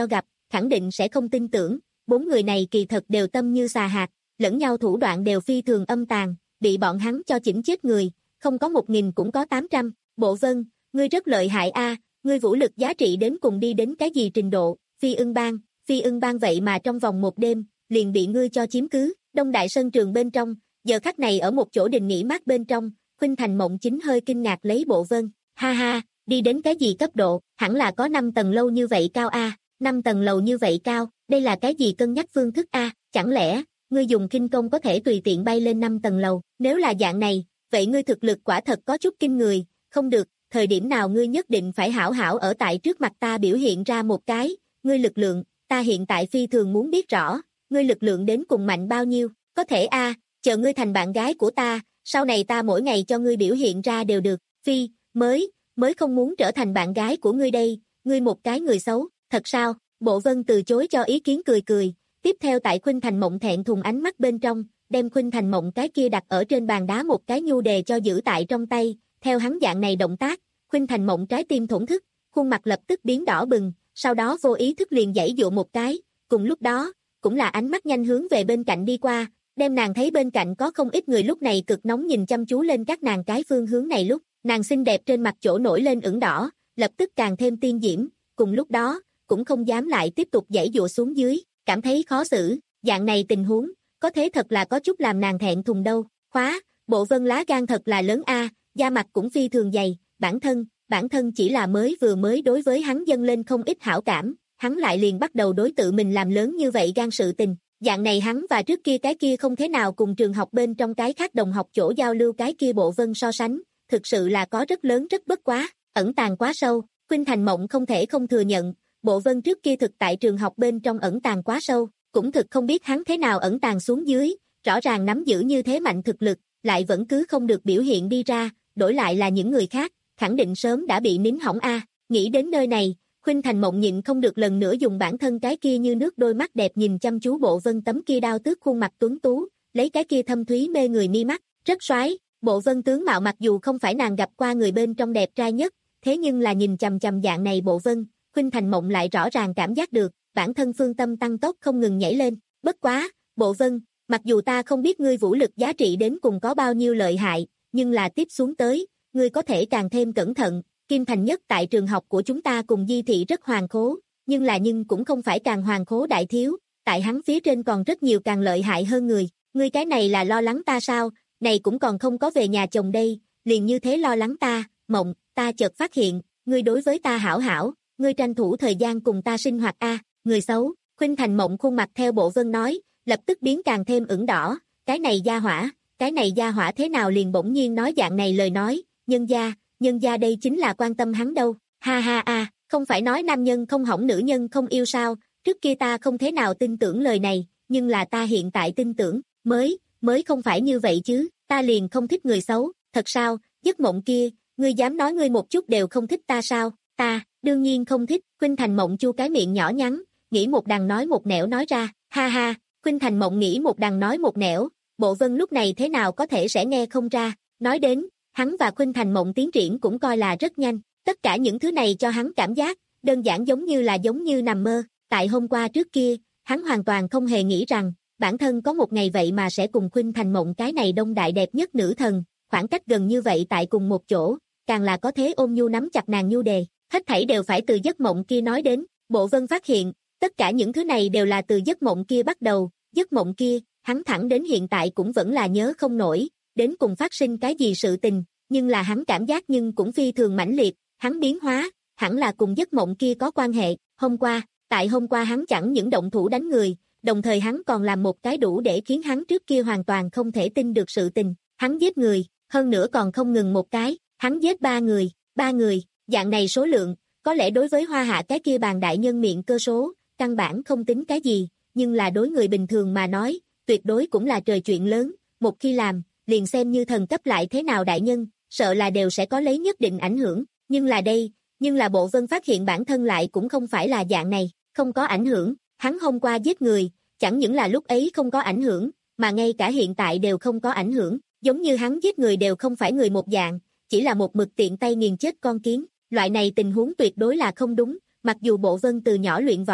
Speaker 2: khẳng định sẽ không tin tưởng, bốn người này kỳ thật đều tâm như xà hạt, lẫn nhau thủ đoạn đều phi thường âm tàn, bị bọn hắn cho chỉnh chết người, không có một nghìn cũng có tám trăm, Bộ Vân, ngươi rất lợi hại a, ngươi vũ lực giá trị đến cùng đi đến cái gì trình độ, Phi Ưng Bang, Phi Ưng Bang vậy mà trong vòng một đêm, liền bị ngươi cho chiếm cứ, Đông Đại Sân Trường bên trong, giờ khắc này ở một chỗ đình nghỉ mát bên trong, Khuynh Thành Mộng chính hơi kinh ngạc lấy Bộ Vân, ha ha, đi đến cái gì cấp độ, hẳn là có năm tầng lâu như vậy cao a, năm tầng lầu như vậy cao, đây là cái gì cân nhắc phương thức a, chẳng lẽ, ngươi dùng khinh công có thể tùy tiện bay lên năm tầng lầu, nếu là dạng này, vậy ngươi thực lực quả thật có chút kinh người, không được, thời điểm nào ngươi nhất định phải hảo hảo ở tại trước mặt ta biểu hiện ra một cái, ngươi lực lượng, ta hiện tại phi thường muốn biết rõ, ngươi lực lượng đến cùng mạnh bao nhiêu, có thể a, chờ ngươi thành bạn gái của ta, sau này ta mỗi ngày cho ngươi biểu hiện ra đều được, Phi, mới, mới không muốn trở thành bạn gái của ngươi đây, ngươi một cái người xấu, thật sao, Bộ Vân từ chối cho ý kiến cười cười, tiếp theo tại Khuynh Thành Mộng thẹn thùng ánh mắt bên trong, đem Khuynh Thành Mộng cái kia đặt ở trên bàn đá một cái nhu đề cho giữ tại trong tay, theo hắn dạng này động tác, Khuynh Thành Mộng trái tim thổn thức, khuôn mặt lập tức biến đỏ bừng, sau đó vô ý thức liền giãy dụa một cái, cùng lúc đó, cũng là ánh mắt nhanh hướng về bên cạnh đi qua, đem nàng thấy bên cạnh có không ít người lúc này cực nóng nhìn chăm chú lên các nàng cái phương hướng này lúc, nàng xinh đẹp trên mặt chỗ nổi lên ửng đỏ, lập tức càng thêm tiên diễm, cùng lúc đó, cũng không dám lại tiếp tục giãy dụa xuống dưới, cảm thấy khó xử, dạng này tình huống, có thế thật là có chút làm nàng thẹn thùng đâu, khóa, Bộ Vân lá gan thật là lớn a, da mặt cũng phi thường dày, bản thân, bản thân chỉ là mới vừa mới đối với hắn dâng lên không ít hảo cảm, hắn lại liền bắt đầu đối tự mình làm lớn như vậy gan sự tình, dạng này hắn và trước kia cái kia không thế nào cùng trường học bên trong cái khác đồng học chỗ giao lưu cái kia Bộ Vân so sánh, thực sự là có rất lớn rất bất quá, ẩn tàng quá sâu, Khuynh Thành Mộng không thể không thừa nhận, Bộ Vân trước kia thực tại trường học bên trong ẩn tàng quá sâu, cũng thực không biết hắn thế nào ẩn tàng xuống dưới, rõ ràng nắm giữ như thế mạnh thực lực, lại vẫn cứ không được biểu hiện đi ra, đổi lại là những người khác, khẳng định sớm đã bị nín hỏng a. Nghĩ đến nơi này, Khuynh Thành Mộng nhịn không được lần nữa dùng bản thân cái kia như nước đôi mắt đẹp nhìn chăm chú Bộ Vân tấm kia đao tước khuôn mặt tuấn tú, lấy cái kia thâm thúy mê người mi mắt, rất xoái, Bộ Vân tướng mạo mặc dù không phải nàng gặp qua người bên trong đẹp trai nhất, thế nhưng là nhìn chằm chằm dạng này Bộ Vân, Khuynh Thành Mộng lại rõ ràng cảm giác được, bản thân phương tâm tăng tốc không ngừng nhảy lên, bất quá, Bộ Vân, mặc dù ta không biết ngươi vũ lực giá trị đến cùng có bao nhiêu lợi hại, nhưng là tiếp xuống tới, ngươi có thể càng thêm cẩn thận, Kim Thành Nhất tại trường học của chúng ta cùng Di Thị rất hoàng khố, nhưng là nhưng cũng không phải càng hoàng khố đại thiếu, tại hắn phía trên còn rất nhiều càng lợi hại hơn người, ngươi cái này là lo lắng ta sao, này cũng còn không có về nhà chồng đây, liền như thế lo lắng ta, Mộng, ta chợt phát hiện, ngươi đối với ta hảo hảo, ngươi tranh thủ thời gian cùng ta sinh hoạt a, người xấu, Khuynh Thành Mộng khuôn mặt theo Bộ Vân nói, lập tức biến càng thêm ửng đỏ, cái này gia hỏa, cái này gia hỏa thế nào liền bỗng nhiên nói dạng này lời nói, nhân gia, nhân gia đây chính là quan tâm hắn đâu, ha ha a, không phải nói nam nhân không hỏng nữ nhân không yêu sao, trước kia ta không thế nào tin tưởng lời này, nhưng là ta hiện tại tin tưởng, mới, mới không phải như vậy chứ, ta liền không thích người xấu, thật sao, giấc mộng kia, ngươi dám nói ngươi một chút đều không thích ta sao, ta, đương nhiên không thích, Khuynh Thành Mộng chu cái miệng nhỏ nhắn, nghĩ một đằng nói một nẻo nói ra, ha ha, Khuynh Thành Mộng nghĩ một đằng nói một nẻo, Bộ Vân lúc này thế nào có thể sẽ nghe không ra, nói đến, hắn và Khuynh Thành Mộng tiến triển cũng coi là rất nhanh, tất cả những thứ này cho hắn cảm giác, đơn giản giống như là giống như nằm mơ, tại hôm qua trước kia, hắn hoàn toàn không hề nghĩ rằng, bản thân có một ngày vậy mà sẽ cùng Khuynh Thành Mộng cái này đông đại đẹp nhất nữ thần, khoảng cách gần như vậy tại cùng một chỗ, càng là có thế ôm nhu nắm chặt nàng nhu đề, hết thảy đều phải từ giấc mộng kia nói đến, Bộ Vân phát hiện, tất cả những thứ này đều là từ giấc mộng kia bắt đầu, giấc mộng kia, hắn thẳng đến hiện tại cũng vẫn là nhớ không nổi, đến cùng phát sinh cái gì sự tình, nhưng là hắn cảm giác nhưng cũng phi thường mãnh liệt, hắn biến hóa, hẳn là cùng giấc mộng kia có quan hệ, hôm qua, tại hôm qua hắn chẳng những động thủ đánh người, đồng thời hắn còn làm một cái đủ để khiến hắn trước kia hoàn toàn không thể tin được sự tình, hắn giết người, hơn nữa còn không ngừng một cái, hắn giết ba người, ba người, dạng này số lượng, có lẽ đối với Hoa Hạ cái kia bàn đại nhân miệng cơ số, căn bản không tính cái gì, nhưng là đối người bình thường mà nói, tuyệt đối cũng là trời chuyện lớn, một khi làm, liền xem như thần cấp lại thế nào đại nhân, sợ là đều sẽ có lấy nhất định ảnh hưởng, nhưng là đây, nhưng là Bộ Vân phát hiện bản thân lại cũng không phải là dạng này, không có ảnh hưởng, hắn hôm qua giết người, chẳng những là lúc ấy không có ảnh hưởng, mà ngay cả hiện tại đều không có ảnh hưởng, giống như hắn giết người đều không phải người một dạng, chỉ là một mực tiện tay nghiền chết con kiến, loại này tình huống tuyệt đối là không đúng, mặc dù Bộ Vân từ nhỏ luyện võ,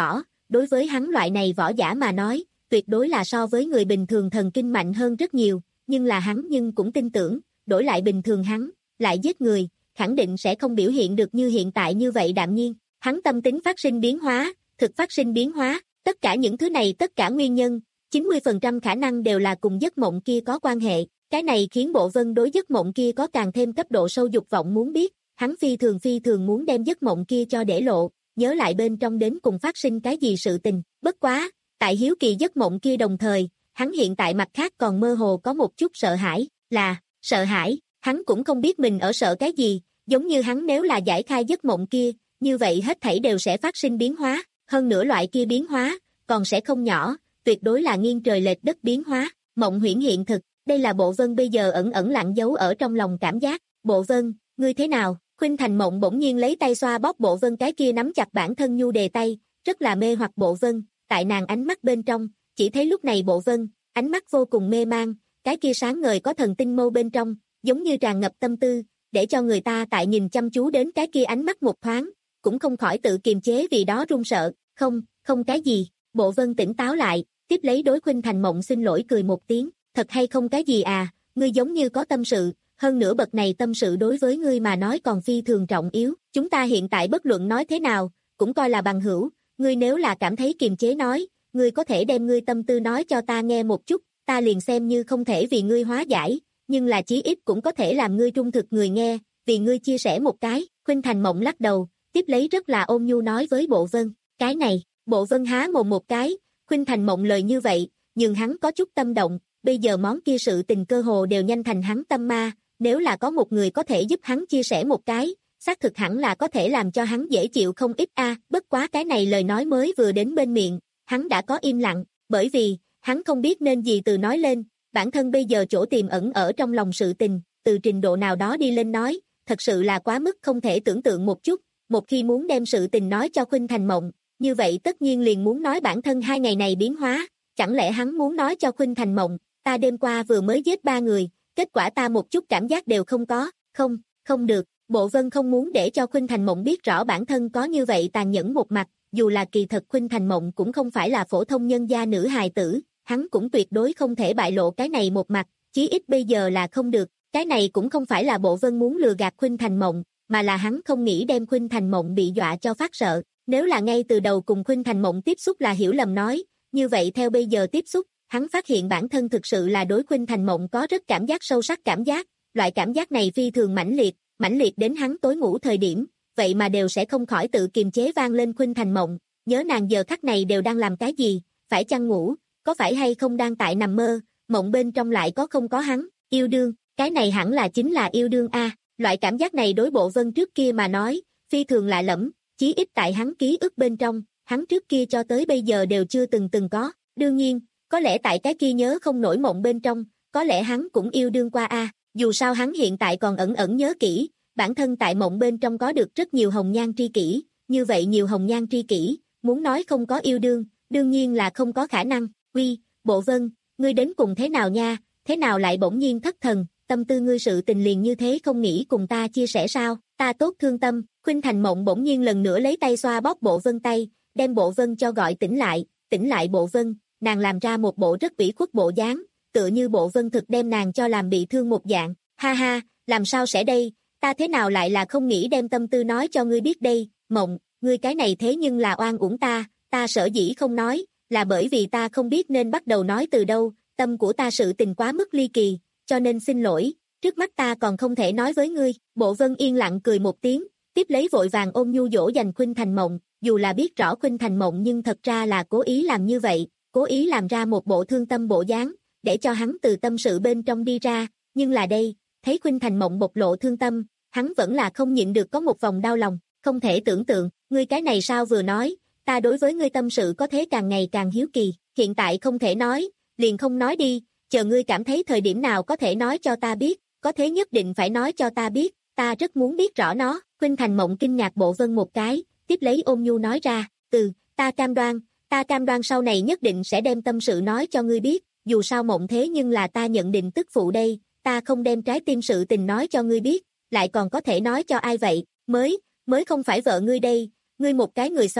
Speaker 2: đối với hắn loại này võ giả mà nói, tuyệt đối là so với người bình thường thần kinh mạnh hơn rất nhiều, nhưng là hắn nhưng cũng tin tưởng, đổi lại bình thường hắn, lại giết người, khẳng định sẽ không biểu hiện được như hiện tại như vậy đạm nhiên. Hắn tâm tính phát sinh biến hóa, thực phát sinh biến hóa, tất cả những thứ này tất cả nguyên nhân, chín mươi phần trăm khả năng đều là cùng giấc mộng kia có quan hệ. Cái này khiến Bộ Vân đối giấc mộng kia có càng thêm cấp độ sâu dục vọng muốn biết, hắn phi thường phi thường muốn đem giấc mộng kia cho để lộ, nhớ lại bên trong đến cùng phát sinh cái gì sự tình. Bất quá, tại hiếu kỳ giấc mộng kia đồng thời, hắn hiện tại mặt khác còn mơ hồ có một chút sợ hãi, là, sợ hãi, hắn cũng không biết mình ở sợ cái gì, giống như hắn nếu là giải khai giấc mộng kia, như vậy hết thảy đều sẽ phát sinh biến hóa, hơn nữa loại kia biến hóa, còn sẽ không nhỏ, tuyệt đối là nghiêng trời lệch đất biến hóa, mộng huyễn hiện thực, đây là Bộ Vân bây giờ ẩn ẩn lặng giấu ở trong lòng cảm giác. Bộ Vân, ngươi thế nào? Khuynh Thành Mộng bỗng nhiên lấy tay xoa bóp Bộ Vân cái kia nắm chặt bản thân nhu đề tay, rất là mê hoặc Bộ Vân, tại nàng ánh mắt bên trong, chỉ thấy lúc này Bộ Vân, ánh mắt vô cùng mê mang, cái kia sáng ngời có thần tinh mâu bên trong, giống như tràn ngập tâm tư, để cho người ta tại nhìn chăm chú đến cái kia ánh mắt một thoáng, cũng không khỏi tự kiềm chế vì đó run sợ. Không, không cái gì. Bộ Vân tỉnh táo lại, tiếp lấy đối Khuynh Thành Mộng xin lỗi cười một tiếng, thật hay không cái gì à, ngươi giống như có tâm sự, hơn nữa bậc này tâm sự đối với ngươi mà nói còn phi thường trọng yếu, chúng ta hiện tại bất luận nói thế nào, cũng coi là bằng hữu, ngươi nếu là cảm thấy kiềm chế nói, ngươi có thể đem ngươi tâm tư nói cho ta nghe một chút, ta liền xem như không thể vì ngươi hóa giải, nhưng là chí ít cũng có thể làm ngươi trung thực người nghe, vì ngươi chia sẻ một cái. Khuynh Thành Mộng lắc đầu, tiếp lấy rất là ôn nhu nói với Bộ Vân, cái này, Bộ Vân há mồm một cái, Khuynh Thành Mộng lời như vậy, nhưng hắn có chút tâm động, bây giờ món kia sự tình cơ hồ đều nhanh thành hắn tâm ma, nếu là có một người có thể giúp hắn chia sẻ một cái, xác thực hẳn là có thể làm cho hắn dễ chịu không ít a. Bất quá cái này lời nói mới vừa đến bên miệng, hắn đã có im lặng, bởi vì, hắn không biết nên gì từ nói lên, bản thân bây giờ chỗ tiềm ẩn ở trong lòng sự tình, từ trình độ nào đó đi lên nói, thật sự là quá mức không thể tưởng tượng một chút, một khi muốn đem sự tình nói cho Khuynh Thành Mộng, như vậy tất nhiên liền muốn nói bản thân hai ngày này biến hóa, chẳng lẽ hắn muốn nói cho Khuynh Thành Mộng, ta đêm qua vừa mới giết ba người, kết quả ta một chút cảm giác đều không có, không, không được, Bộ Vân không muốn để cho Khuynh Thành Mộng biết rõ bản thân có như vậy tàn nhẫn một mặt, dù là kỳ thật Khuynh Thành Mộng cũng không phải là phổ thông nhân gia nữ hài tử, hắn cũng tuyệt đối không thể bại lộ cái này một mặt, chí ít bây giờ là không được, cái này cũng không phải là Bộ Vân muốn lừa gạt Khuynh Thành Mộng, mà là hắn không nghĩ đem Khuynh Thành Mộng bị dọa cho phát sợ, nếu là ngay từ đầu cùng Khuynh Thành Mộng tiếp xúc là hiểu lầm nói, như vậy theo bây giờ tiếp xúc, hắn phát hiện bản thân thực sự là đối Khuynh Thành Mộng có rất cảm giác sâu sắc cảm giác, loại cảm giác này phi thường mãnh liệt, mãnh liệt đến hắn tối ngủ thời điểm, vậy mà đều sẽ không khỏi tự kiềm chế vang lên Khuynh Thành Mộng, nhớ nàng giờ khắc này đều đang làm cái gì, phải chăng ngủ, có phải hay không đang tại nằm mơ, mộng bên trong lại có không có hắn, yêu đương, cái này hẳn là chính là yêu đương a. Loại cảm giác này đối Bộ Vân trước kia mà nói, phi thường lạ lẫm, chí ít tại hắn ký ức bên trong, hắn trước kia cho tới bây giờ đều chưa từng từng có, đương nhiên, có lẽ tại cái kia nhớ không nổi mộng bên trong, có lẽ hắn cũng yêu đương qua a. Dù sao hắn hiện tại còn ẩn ẩn nhớ kỹ, bản thân tại mộng bên trong có được rất nhiều hồng nhan tri kỷ, như vậy nhiều hồng nhan tri kỷ, muốn nói không có yêu đương, đương nhiên là không có khả năng. Uy, Bộ Vân, ngươi đến cùng thế nào nha, thế nào lại bỗng nhiên thất thần, tâm tư ngươi sự tình liền như thế không nghĩ cùng ta chia sẻ sao, ta tốt thương tâm. Khuynh Thành Mộng bỗng nhiên lần nữa lấy tay xoa bóp Bộ Vân tay, đem Bộ Vân cho gọi tỉnh lại, tỉnh lại Bộ Vân, nàng làm ra một bộ rất ủy khuất bộ dáng, tựa như Bộ Vân thực đem nàng cho làm bị thương một dạng, ha ha, làm sao sẽ đây, ta thế nào lại là không nghĩ đem tâm tư nói cho ngươi biết đây, Mộng, ngươi cái này thế nhưng là oan uổng ta, ta sở dĩ không nói, là bởi vì ta không biết nên bắt đầu nói từ đâu, tâm của ta sự tình quá mức ly kỳ, cho nên xin lỗi, trước mắt ta còn không thể nói với ngươi. Bộ Vân yên lặng cười một tiếng, tiếp lấy vội vàng ôm nhu dỗ dành Khuynh Thành Mộng, dù là biết rõ Khuynh Thành Mộng nhưng thật ra là cố ý làm như vậy, cố ý làm ra một bộ thương tâm bộ dáng, để cho hắn từ tâm sự bên trong đi ra, nhưng là đây, thấy Khuynh Thành Mộng bộc lộ thương tâm, hắn vẫn là không nhịn được có một vòng đau lòng, không thể tưởng tượng, ngươi cái này sao vừa nói, ta đối với ngươi tâm sự có thế càng ngày càng hiếu kỳ, hiện tại không thể nói, liền không nói đi, chờ ngươi cảm thấy thời điểm nào có thể nói cho ta biết, có thế nhất định phải nói cho ta biết, ta rất muốn biết rõ nó. Khuynh Thành Mộng kinh ngạc Bộ Vân một cái, tiếp lấy ôn nhu nói ra, từ, ta cam đoan, ta cam đoan sau này nhất định sẽ đem tâm sự nói cho ngươi biết, dù sao Mộng thế nhưng là ta nhận định tức phụ đây, ta không đem trái tim sự tình nói cho ngươi biết, lại còn có thể nói cho ai vậy, mới, mới không phải vợ ngươi đây, ngươi một cái người xấu,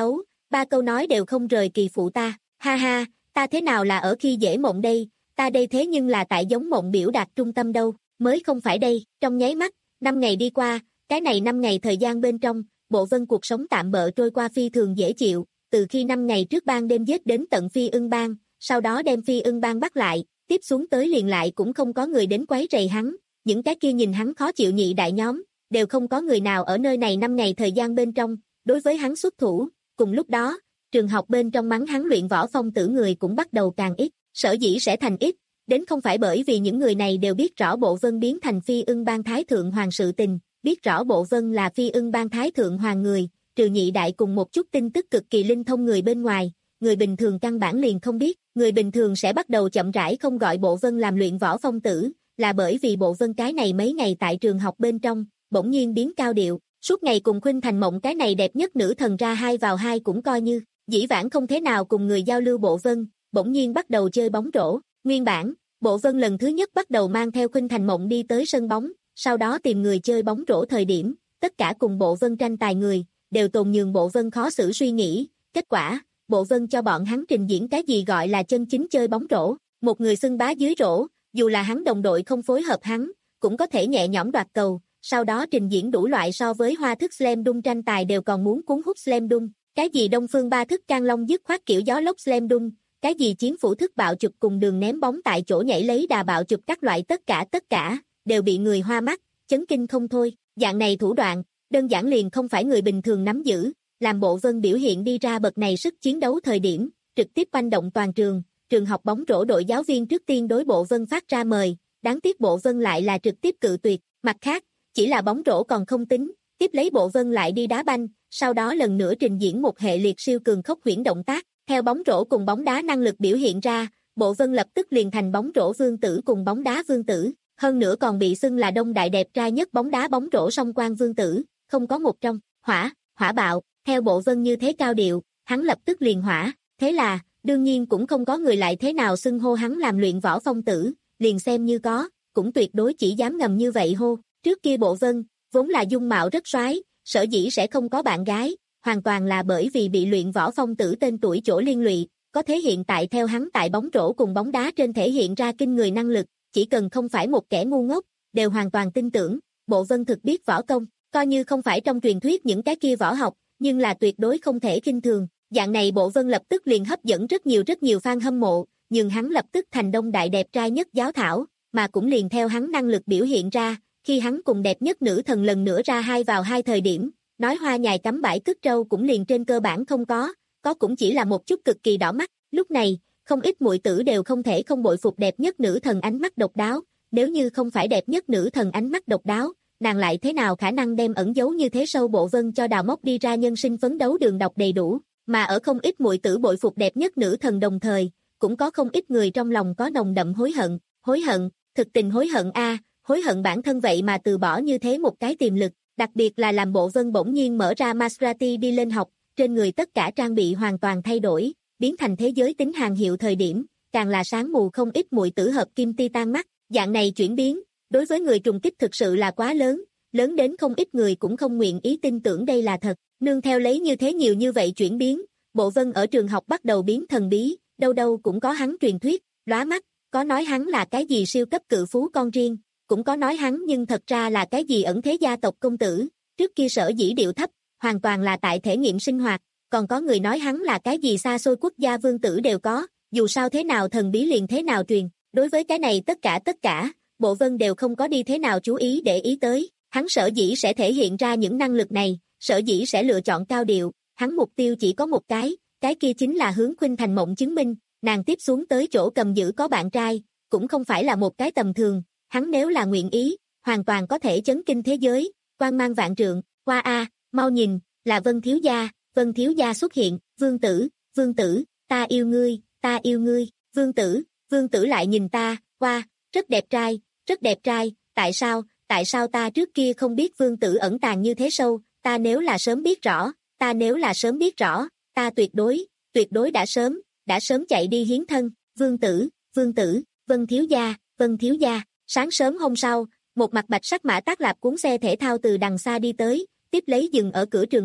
Speaker 2: ba câu nói đều không rời kỳ phụ ta, ha ha, ta thế nào là ở khi dễ mộng đây, ta đây thế nhưng là tại giống mộng biểu đạt trung tâm đâu, mới không phải đây, trong nháy mắt, năm ngày đi qua, cái này năm ngày thời gian bên trong, Bộ Vân cuộc sống tạm bợ trôi qua phi thường dễ chịu, từ khi năm ngày trước ban đêm giết đến tận Phi Ưng Bang, sau đó đem Phi Ưng Bang bắt lại, tiếp xuống tới liền lại cũng không có người đến quấy rầy hắn, những cái kia nhìn hắn khó chịu nhị đại nhóm, đều không có người nào ở nơi này năm ngày thời gian bên trong, đối với hắn xuất thủ, cùng lúc đó, trường học bên trong mắng hắn luyện võ phong tử người cũng bắt đầu càng ít, sở dĩ sẽ thành ít, đến không phải bởi vì những người này đều biết rõ Bộ Vân biến thành Phi Ưng Bang Thái Thượng Hoàng sự tình, biết rõ Bộ Vân là Phi Ưng Bang Thái Thượng Hoàng người, trừ nhị đại cùng một chút tin tức cực kỳ linh thông người bên ngoài, người bình thường căn bản liền không biết, người bình thường sẽ bắt đầu chậm rãi không gọi Bộ Vân làm luyện võ phong tử, là bởi vì Bộ Vân cái này mấy ngày tại trường học bên trong, bỗng nhiên biến cao điệu, suốt ngày cùng Khuynh Thành Mộng cái này đẹp nhất nữ thần ra hai vào hai cũng coi như, dĩ vãng không thế nào cùng người giao lưu Bộ Vân, bỗng nhiên bắt đầu chơi bóng rổ, nguyên bản, Bộ Vân lần thứ nhất bắt đầu mang theo Khuynh Thành Mộng đi tới sân bóng, sau đó tìm người chơi bóng rổ thời điểm, tất cả cùng Bộ Vân tranh tài người, đều tồn nhường Bộ Vân khó xử suy nghĩ, kết quả, Bộ Vân cho bọn hắn trình diễn cái gì gọi là chân chính chơi bóng rổ, một người xưng bá dưới rổ, dù là hắn đồng đội không phối hợp hắn, cũng có thể nhẹ nhõm đoạt cầu, sau đó trình diễn đủ loại so với hoa thức slam dunk tranh tài đều còn muốn cuốn hút slam dunk, cái gì đông phương ba thức can long dứt khoát kiểu gió lốc slam dunk, cái gì chiến phủ thức bạo chụp cùng đường ném bóng tại chỗ nhảy lấy đà bạo chụp các loại tất cả tất cả, đều bị người hoa mắt, chấn kinh không thôi, dạng này thủ đoạn, đơn giản liền không phải người bình thường nắm giữ, làm Bộ Vân biểu hiện đi ra bậc này sức chiến đấu thời điểm, trực tiếp oanh động toàn trường, trường học bóng rổ đội giáo viên trước tiên đối Bộ Vân phát ra mời, đáng tiếc Bộ Vân lại là trực tiếp cự tuyệt, mặt khác, chỉ là bóng rổ còn không tính, tiếp lấy Bộ Vân lại đi đá banh, sau đó lần nữa trình diễn một hệ liệt siêu cường khốc huyễn động tác, theo bóng rổ cùng bóng đá năng lực biểu hiện ra, Bộ Vân lập tức liền thành bóng rổ vương tử cùng bóng đá vương tử, hơn nữa còn bị xưng là đông đại đẹp trai nhất bóng đá bóng rổ song quan vương tử, không có một trong, hỏa, hỏa bạo, theo Bộ Vân như thế cao điệu, hắn lập tức liền hỏa, thế là, đương nhiên cũng không có người lại thế nào xưng hô hắn làm luyện võ phong tử, liền xem như có, cũng tuyệt đối chỉ dám ngầm như vậy hô, trước kia Bộ Vân, vốn là dung mạo rất soái, sở dĩ sẽ không có bạn gái, hoàn toàn là bởi vì bị luyện võ phong tử tên tuổi chỗ liên lụy, có thế hiện tại theo hắn tại bóng rổ cùng bóng đá trên thể hiện ra kinh người năng lực, chỉ cần không phải một kẻ ngu ngốc, đều hoàn toàn tin tưởng, Bộ Vân thực biết võ công, coi như không phải trong truyền thuyết những cái kia võ học, nhưng là tuyệt đối không thể khinh thường, dạng này Bộ Vân lập tức liền hấp dẫn rất nhiều rất nhiều fan hâm mộ, nhưng hắn lập tức thành đông đại đẹp trai nhất giáo thảo, mà cũng liền theo hắn năng lực biểu hiện ra, khi hắn cùng đẹp nhất nữ thần lần nữa ra hai vào hai thời điểm, nói hoa nhài cắm bãi cứt trâu cũng liền trên cơ bản không có, có cũng chỉ là một chút cực kỳ đỏ mắt, lúc này, không ít muội tử đều không thể không bội phục đẹp nhất nữ thần ánh mắt độc đáo, nếu như không phải đẹp nhất nữ thần ánh mắt độc đáo, nàng lại thế nào khả năng đem ẩn giấu như thế sâu Bộ Vân cho đào móc đi ra nhân sinh phấn đấu đường đọc đầy đủ, mà ở không ít muội tử bội phục đẹp nhất nữ thần đồng thời, cũng có không ít người trong lòng có nồng đậm hối hận, hối hận, thực tình hối hận a, hối hận bản thân vậy mà từ bỏ như thế một cái tiềm lực, đặc biệt là làm Bộ Vân bỗng nhiên mở ra Maserati đi lên học, trên người tất cả trang bị hoàn toàn thay đổi, biến thành thế giới tính hàng hiệu thời điểm, càng là sáng mù không ít muội tử hợp kim titan mắt, dạng này chuyển biến, đối với người trùng kích thực sự là quá lớn, lớn đến không ít người cũng không nguyện ý tin tưởng đây là thật, nương theo lấy như thế nhiều như vậy chuyển biến, Bộ Vân ở trường học bắt đầu biến thần bí, đâu đâu cũng có hắn truyền thuyết, lóa mắt, có nói hắn là cái gì siêu cấp cự phú con riêng, cũng có nói hắn nhưng thật ra là cái gì ẩn thế gia tộc công tử, trước kia sở dĩ điệu thấp, hoàn toàn là tại thể nghiệm sinh hoạt, còn có người nói hắn là cái gì xa xôi quốc gia vương tử đều có, dù sao thế nào thần bí liền thế nào truyền, đối với cái này tất cả tất cả, Bộ Vân đều không có đi thế nào chú ý để ý tới, hắn sở dĩ sẽ thể hiện ra những năng lực này, sở dĩ sẽ lựa chọn cao điệu, hắn mục tiêu chỉ có một cái, cái kia chính là hướng Khuynh Thành Mộng chứng minh, nàng tiếp xuống tới chỗ cầm giữ có bạn trai, cũng không phải là một cái tầm thường, hắn nếu là nguyện ý, hoàn toàn có thể chấn kinh thế giới, quang mang vạn trượng, qua a, mau nhìn, là Vân thiếu gia, Vân thiếu gia xuất hiện, vương tử, vương tử, ta yêu ngươi, ta yêu ngươi, vương tử, vương tử lại nhìn ta, qua, rất đẹp trai, rất đẹp trai, tại sao, tại sao ta trước kia không biết vương tử ẩn tàng như thế sâu, ta nếu là sớm biết rõ, ta nếu là sớm biết rõ, ta tuyệt đối, tuyệt đối đã sớm, đã sớm chạy đi hiến thân, vương tử, vương tử, Vân thiếu gia, Vân thiếu gia, sáng sớm hôm sau, một mặt bạch sắc mã tác lạp cuốn xe thể thao từ đằng xa đi tới, tiếp lấy dừng ở cửa trường học,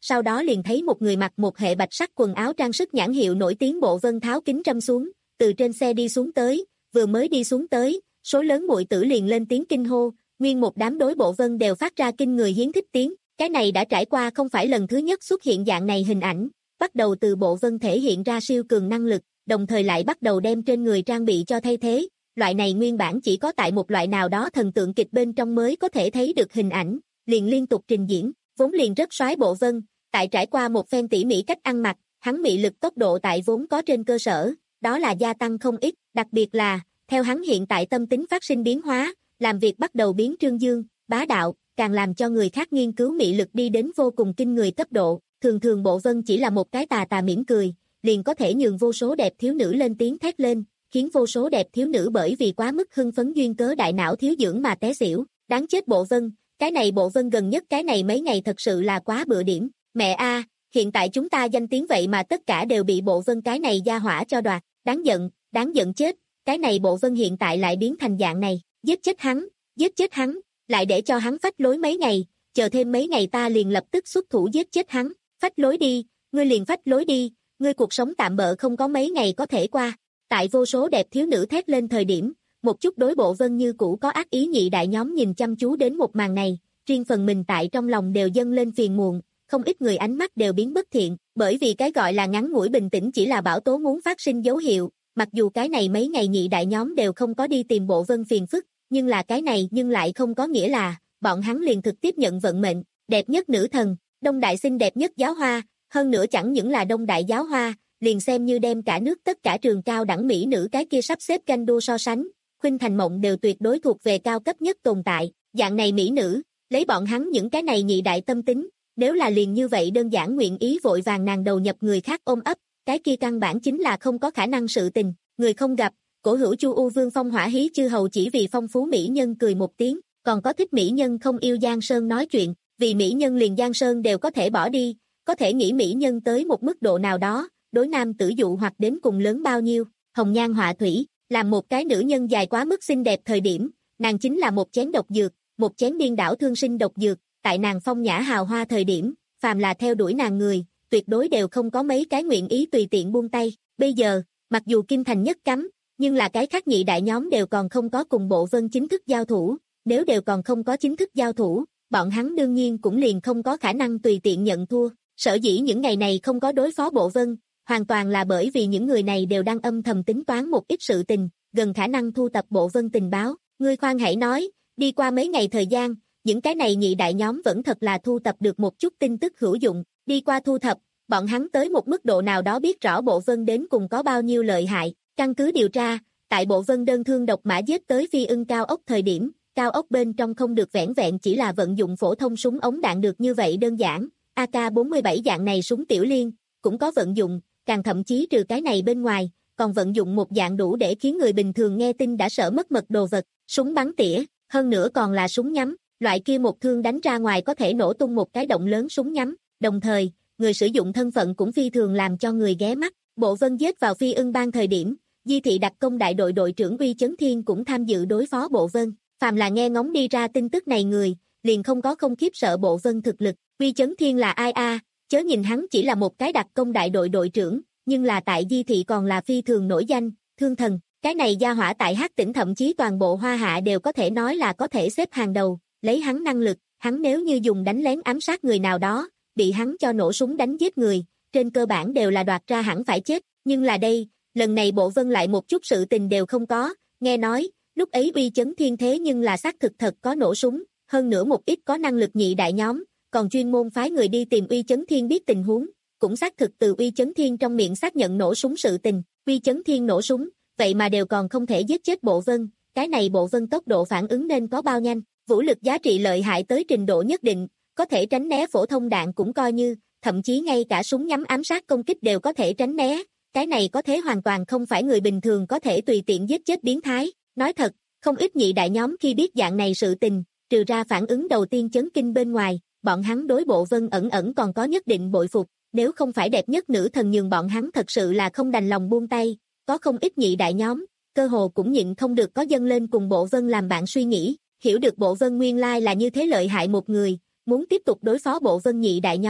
Speaker 2: sau đó liền thấy một người mặc một hệ bạch sắc quần áo trang sức nhãn hiệu nổi tiếng Bộ Vân tháo kính trâm xuống, từ trên xe đi xuống tới, vừa mới đi xuống tới, số lớn muội tử liền lên tiếng kinh hô, nguyên một đám đối Bộ Vân đều phát ra kinh người hiến thích tiếng, cái này đã trải qua không phải lần thứ nhất xuất hiện dạng này hình ảnh, bắt đầu từ Bộ Vân thể hiện ra siêu cường năng lực, đồng thời lại bắt đầu đem trên người trang bị cho thay thế, loại này nguyên bản chỉ có tại một loại nào đó thần tượng kịch bên trong mới có thể thấy được hình ảnh, liền liên tục trình diễn, vốn liền rất soái Bộ Vân, tại trải qua một phen tỉ mỉ cách ăn mặc, hắn mị lực tốc độ tại vốn có trên cơ sở, đó là gia tăng không ít, đặc biệt là, theo hắn hiện tại tâm tính phát sinh biến hóa, làm việc bắt đầu biến trương dương, bá đạo, càng làm cho người khác nghiên cứu mị lực đi đến vô cùng kinh người cấp độ, thường thường Bộ Vân chỉ là một cái tà tà mỉm cười, liền có thể nhường vô số đẹp thiếu nữ lên tiếng thét lên, khiến vô số đẹp thiếu nữ bởi vì quá mức hưng phấn duyên cớ đại não thiếu dưỡng mà té xỉu, đáng chết Bộ Vân, cái này Bộ Vân gần nhất cái này mấy ngày thật sự là quá bựa điểm, mẹ a, hiện tại chúng ta danh tiếng vậy mà tất cả đều bị Bộ Vân cái này gia hỏa cho đoạt, đáng giận, đáng giận chết, cái này Bộ Vân hiện tại lại biến thành dạng này, giết chết hắn, giết chết hắn, lại để cho hắn phách lối mấy ngày, chờ thêm mấy ngày ta liền lập tức xuất thủ giết chết hắn, phách lối đi, ngươi liền phách lối đi, ngươi cuộc sống tạm bợ không có mấy ngày có thể qua. Tại vô số đẹp thiếu nữ thét lên thời điểm, một chút đối Bộ Vân như cũ có ác ý nhị đại nhóm nhìn chăm chú đến một màn này, riêng phần mình tại trong lòng đều dâng lên phiền muộn, không ít người ánh mắt đều biến bất thiện, bởi vì cái gọi là ngắn ngủi bình tĩnh chỉ là bão tố muốn phát sinh dấu hiệu, mặc dù cái này mấy ngày nhị đại nhóm đều không có đi tìm Bộ Vân phiền phức, nhưng là cái này nhưng lại không có nghĩa là, bọn hắn liền thực tiếp nhận vận mệnh, đẹp nhất nữ thần, Đông Đại xinh đẹp nhất giáo hoa, hơn nữa chẳng những là Đông Đại giáo hoa, liền xem như đem cả nước tất cả trường cao đẳng mỹ nữ cái kia sắp xếp canh đua so sánh, Khuynh Thành Mộng đều tuyệt đối thuộc về cao cấp nhất tồn tại, dạng này mỹ nữ, lấy bọn hắn những cái này nhị đại tâm tính, nếu là liền như vậy đơn giản nguyện ý vội vàng nàng đầu nhập người khác ôm ấp, cái kia căn bản chính là không có khả năng sự tình, người không gặp, cổ hữu Chu U Vương Phong hỏa hí chư hầu chỉ vì phong phú mỹ nhân cười một tiếng, còn có thích mỹ nhân không yêu Giang Sơn nói chuyện, vì mỹ nhân liền Giang Sơn đều có thể bỏ đi, có thể nghĩ mỹ nhân tới một mức độ nào đó, đối nam tử dụ hoặc đến cùng lớn bao nhiêu, hồng nhan họa thủy, làm một cái nữ nhân dài quá mức xinh đẹp thời điểm, nàng chính là một chén độc dược, một chén điên đảo thương sinh độc dược, tại nàng phong nhã hào hoa thời điểm, phàm là theo đuổi nàng người, tuyệt đối đều không có mấy cái nguyện ý tùy tiện buông tay, bây giờ, mặc dù Kim Thành nhất cấm, nhưng là cái khác nhị đại nhóm đều còn không có cùng Bộ Vân chính thức giao thủ, nếu đều còn không có chính thức giao thủ, bọn hắn đương nhiên cũng liền không có khả năng tùy tiện nhận thua, sở dĩ những ngày này không có đối phó Bộ Vân, hoàn toàn là bởi vì những người này đều đang âm thầm tính toán một ít sự tình, gần khả năng thu tập Bộ Vân tình báo, ngươi khoan hãy nói, đi qua mấy ngày thời gian, những cái này nhị đại nhóm vẫn thật là thu tập được một chút tin tức hữu dụng, đi qua thu thập, bọn hắn tới một mức độ nào đó biết rõ Bộ Vân đến cùng có bao nhiêu lợi hại, căn cứ điều tra, tại Bộ Vân đơn thương độc mã giết tới phi ưng cao ốc thời điểm, cao ốc bên trong không được vẻn vẹn chỉ là vận dụng phổ thông súng ống đạn được như vậy đơn giản, A K bốn mươi bảy dạng này súng tiểu liên, cũng có vận dụng, càng thậm chí trừ cái này bên ngoài, còn vận dụng một dạng đủ để khiến người bình thường nghe tin đã sợ mất mật đồ vật, súng bắn tỉa, hơn nữa còn là súng nhắm, loại kia một thương đánh ra ngoài có thể nổ tung một cái động lớn súng nhắm, đồng thời, người sử dụng thân phận cũng phi thường làm cho người ghé mắt, Bộ Vân giết vào phi ưng bang thời điểm, Di thị đặc công đại đội đội trưởng Uy Chấn Thiên cũng tham dự đối phó Bộ Vân, phàm là nghe ngóng đi ra tin tức này người, liền không có không khiếp sợ Bộ Vân thực lực, Uy Chấn Thiên là ai a, chớ nhìn hắn chỉ là một cái đặc công đại đội đội trưởng, nhưng là tại Di thị còn là phi thường nổi danh, thương thần, cái này gia hỏa tại Hắc Tỉnh thậm chí toàn bộ Hoa Hạ đều có thể nói là có thể xếp hàng đầu, lấy hắn năng lực, hắn nếu như dùng đánh lén ám sát người nào đó, bị hắn cho nổ súng đánh giết người, trên cơ bản đều là đoạt ra hẳn phải chết, nhưng là đây, lần này Bộ Vân lại một chút sự tình đều không có, nghe nói, lúc ấy Uy Chấn Thiên thế nhưng là xác thực thật có nổ súng, hơn nữa một ít có năng lực nhị đại nhóm, còn chuyên môn phái người đi tìm Uy Chấn Thiên biết tình huống, cũng xác thực từ Uy Chấn Thiên trong miệng xác nhận nổ súng sự tình, Uy Chấn Thiên nổ súng, vậy mà đều còn không thể giết chết Bộ Vân, cái này Bộ Vân tốc độ phản ứng nên có bao nhanh, vũ lực giá trị lợi hại tới trình độ nhất định, có thể tránh né phổ thông đạn cũng coi như, thậm chí ngay cả súng nhắm ám sát công kích đều có thể tránh né, cái này có thể hoàn toàn không phải người bình thường có thể tùy tiện giết chết biến thái, nói thật, không ít nhị đại nhóm khi biết dạng này sự tình, trừ ra phản ứng đầu tiên chấn kinh bên ngoài, bọn hắn đối Bộ Vân ẩn ẩn còn có nhất định bội phục, nếu không phải đẹp nhất nữ thần nhường bọn hắn thật sự là không đành lòng buông tay, có không ít nhị đại nhóm, cơ hồ cũng nhịn không được có dâng lên cùng Bộ Vân làm bạn suy nghĩ, hiểu được Bộ Vân nguyên lai là như thế lợi hại một người, muốn tiếp tục đối phó Bộ Vân nhị đại nhóm,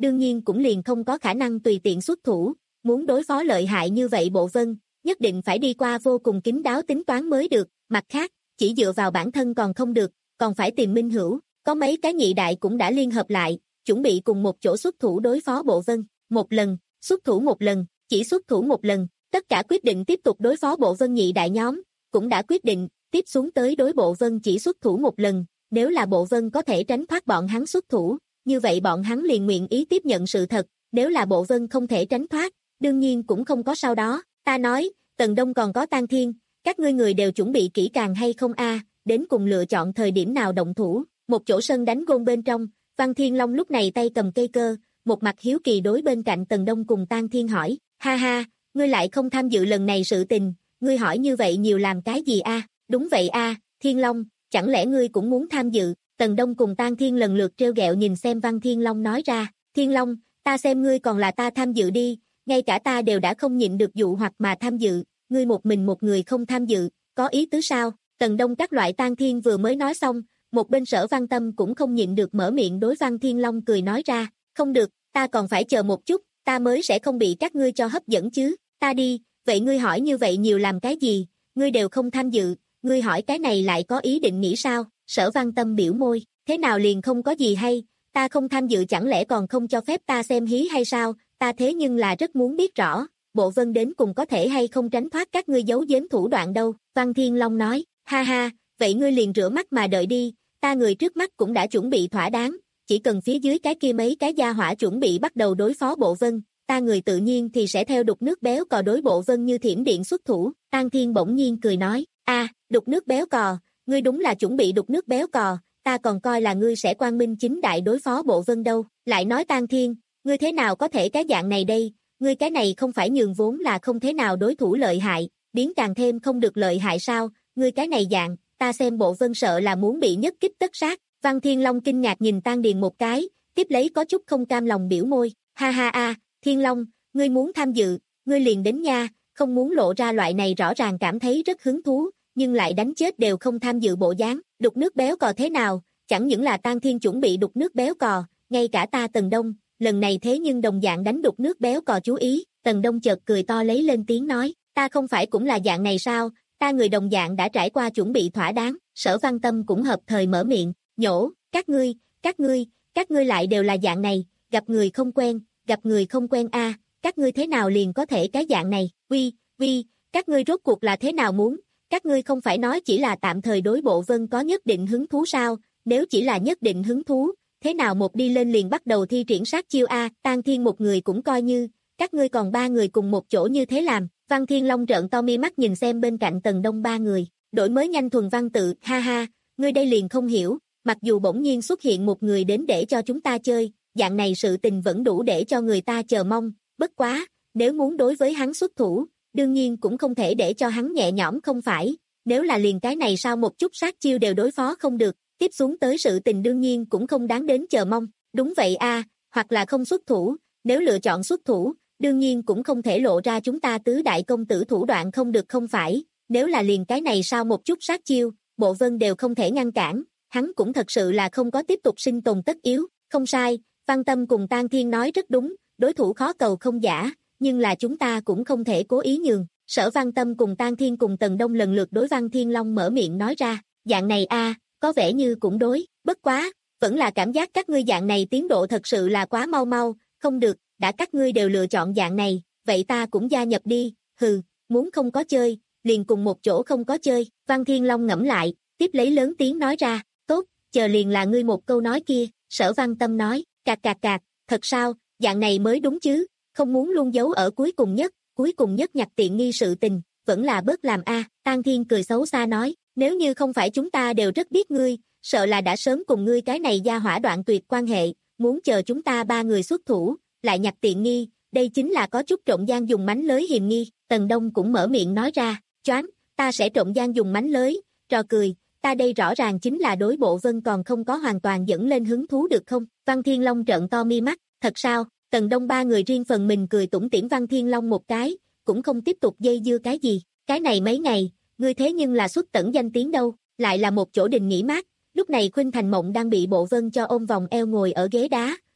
Speaker 2: đương nhiên cũng liền không có khả năng tùy tiện xuất thủ, muốn đối phó lợi hại như vậy Bộ Vân, nhất định phải đi qua vô cùng kín đáo tính toán mới được, mặt khác, chỉ dựa vào bản thân còn không được, còn phải tìm minh hữu, có mấy cái nhị đại cũng đã liên hợp lại, chuẩn bị cùng một chỗ xuất thủ đối phó Bộ Vân, một lần, xuất thủ một lần, chỉ xuất thủ một lần, tất cả quyết định tiếp tục đối phó Bộ Vân nhị đại nhóm, cũng đã quyết định, tiếp xuống tới đối Bộ Vân chỉ xuất thủ một lần, nếu là Bộ Vân có thể tránh thoát bọn hắn xuất thủ, như vậy bọn hắn liền nguyện ý tiếp nhận sự thật, nếu là Bộ Vân không thể tránh thoát, đương nhiên cũng không có sau đó, ta nói, Tần Đông còn có Tang Thiên, các ngươi người đều chuẩn bị kỹ càng hay không a? Đến cùng lựa chọn thời điểm nào động thủ, một chỗ sân đánh gôn bên trong, Văn Thiên Long lúc này tay cầm cây cơ, một mặt hiếu kỳ đối bên cạnh Tần Đông cùng Tang Thiên hỏi, ha ha, ngươi lại không tham dự lần này sự tình, ngươi hỏi như vậy nhiều làm cái gì a? Đúng vậy a, Thiên Long, chẳng lẽ ngươi cũng muốn tham dự? Tần Đông cùng Tang Thiên lần lượt trêu ghẹo nhìn xem Văn Thiên Long nói ra, Thiên Long, ta xem ngươi còn là ta tham dự đi, ngay cả ta đều đã không nhịn được dụ hoặc mà tham dự, ngươi một mình một người không tham dự, có ý tứ sao? Tần Đông các loại Tang Thiên vừa mới nói xong, một bên Sở Văn Tâm cũng không nhịn được mở miệng đối Văn Thiên Long cười nói ra, không được, ta còn phải chờ một chút, ta mới sẽ không bị các ngươi cho hấp dẫn chứ, ta đi, vậy ngươi hỏi như vậy nhiều làm cái gì, ngươi đều không tham dự, ngươi hỏi cái này lại có ý định nghĩ sao? Sở Văn Tâm biểu môi, thế nào liền không có gì hay, ta không tham dự chẳng lẽ còn không cho phép ta xem hí hay sao, ta thế nhưng là rất muốn biết rõ, Bộ Vân đến cùng có thể hay không tránh thoát các ngươi giấu giếm thủ đoạn đâu, Văn Thiên Long nói, ha ha, vậy ngươi liền rửa mắt mà đợi đi, ta người trước mắt cũng đã chuẩn bị thỏa đáng, chỉ cần phía dưới cái kia mấy cái gia hỏa chuẩn bị bắt đầu đối phó Bộ Vân, ta người tự nhiên thì sẽ theo đục nước béo cò đối Bộ Vân như thiểm điện xuất thủ, Tang Thiên bỗng nhiên cười nói, a, đục nước béo cò, ngươi đúng là chuẩn bị đục nước béo cò, ta còn coi là ngươi sẽ quang minh chính đại đối phó Bộ Vân đâu, lại nói Tang Thiên, ngươi thế nào có thể cái dạng này đây, ngươi cái này không phải nhường vốn là không thế nào đối thủ lợi hại, biến càng thêm không được lợi hại sao, ngươi cái này dạng, ta xem Bộ Vân sợ là muốn bị nhất kích tất sát, Văn Thiên Long kinh ngạc nhìn Tang Điền một cái, tiếp lấy có chút không cam lòng biểu môi, ha ha a, Thiên Long, ngươi muốn tham dự, ngươi liền đến nha, không muốn lộ ra loại này rõ ràng cảm thấy rất hứng thú, nhưng lại đánh chết đều không tham dự bộ dáng, đục nước béo cò thế nào, chẳng những là Tang Thiên chuẩn bị đục nước béo cò, ngay cả ta Tần Đông, lần này thế nhưng đồng dạng đánh đục nước béo cò chú ý, Tần Đông chợt cười to lấy lên tiếng nói, ta không phải cũng là dạng này sao, ta người đồng dạng đã trải qua chuẩn bị thỏa đáng, Sở Văn Tâm cũng hợp thời mở miệng, nhổ, các ngươi, các ngươi, các ngươi lại đều là dạng này, gặp người không quen, gặp người không quen a, các ngươi thế nào liền có thể cái dạng này, uy, uy, các ngươi rốt cuộc là thế nào muốn, các ngươi không phải nói chỉ là tạm thời đối Bộ Vân có nhất định hứng thú sao, nếu chỉ là nhất định hứng thú, thế nào một đi lên liền bắt đầu thi triển sát chiêu a, Tang Thiên một người cũng coi như, các ngươi còn ba người cùng một chỗ như thế làm, Văn Thiên Long trợn to mi mắt nhìn xem bên cạnh Tần Đông ba người, đổi mới nhanh thuần văn tự, ha ha, ngươi đây liền không hiểu, mặc dù bỗng nhiên xuất hiện một người đến để cho chúng ta chơi, dạng này sự tình vẫn đủ để cho người ta chờ mong, bất quá, nếu muốn đối với hắn xuất thủ, đương nhiên cũng không thể để cho hắn nhẹ nhõm không phải, nếu là liền cái này sao một chút sát chiêu đều đối phó không được, tiếp xuống tới sự tình đương nhiên cũng không đáng đến chờ mong, đúng vậy a, hoặc là không xuất thủ, nếu lựa chọn xuất thủ, đương nhiên cũng không thể lộ ra chúng ta tứ đại công tử thủ đoạn không được không phải, nếu là liền cái này sao một chút sát chiêu, Bộ Vân đều không thể ngăn cản, hắn cũng thật sự là không có tiếp tục sinh tồn tất yếu, không sai, Văn Tâm cùng Tang Thiên nói rất đúng, đối thủ khó cầu không giả, nhưng là chúng ta cũng không thể cố ý nhường, Sở Văn Tâm cùng Tang Thiên cùng Tần Đông lần lượt đối Văn Thiên Long mở miệng nói ra, dạng này a, có vẻ như cũng đối, bất quá, vẫn là cảm giác các ngươi dạng này tiến độ thật sự là quá mau mau, không được, đã các ngươi đều lựa chọn dạng này, vậy ta cũng gia nhập đi, hừ, muốn không có chơi, liền cùng một chỗ không có chơi, Văn Thiên Long ngẫm lại, tiếp lấy lớn tiếng nói ra, tốt, chờ liền là ngươi một câu nói kia, Sở Văn Tâm nói, cạc cạc cạc, thật sao, dạng này mới đúng chứ, không muốn luôn giấu ở cuối cùng nhất, cuối cùng nhất nhặt tiện nghi sự tình, vẫn là bớt làm a, Tang Thiên cười xấu xa nói, nếu như không phải chúng ta đều rất biết ngươi, sợ là đã sớm cùng ngươi cái này gia hỏa đoạn tuyệt quan hệ, muốn chờ chúng ta ba người xuất thủ, lại nhặt tiện nghi, đây chính là có chút trộm gian dùng mánh lới hiềm nghi, Tần Đông cũng mở miệng nói ra, choáng, ta sẽ trộm gian dùng mánh lới, trò cười, ta đây rõ ràng chính là đối Bộ Vân còn không có hoàn toàn dẫn lên hứng thú được không, Văn Thiên Long trợn to mi mắt, thật sao, Tần Đông ba người riêng phần mình cười tủm tỉm Văn Thiên Long một cái, cũng không tiếp tục dây dưa cái gì, cái này mấy ngày, ngươi thế nhưng là xuất tẩn danh tiếng đâu, lại là một chỗ đình nghỉ mát, lúc này Khuynh Thành Mộng đang bị Bộ Vân cho ôm vòng eo ngồi ở ghế đá,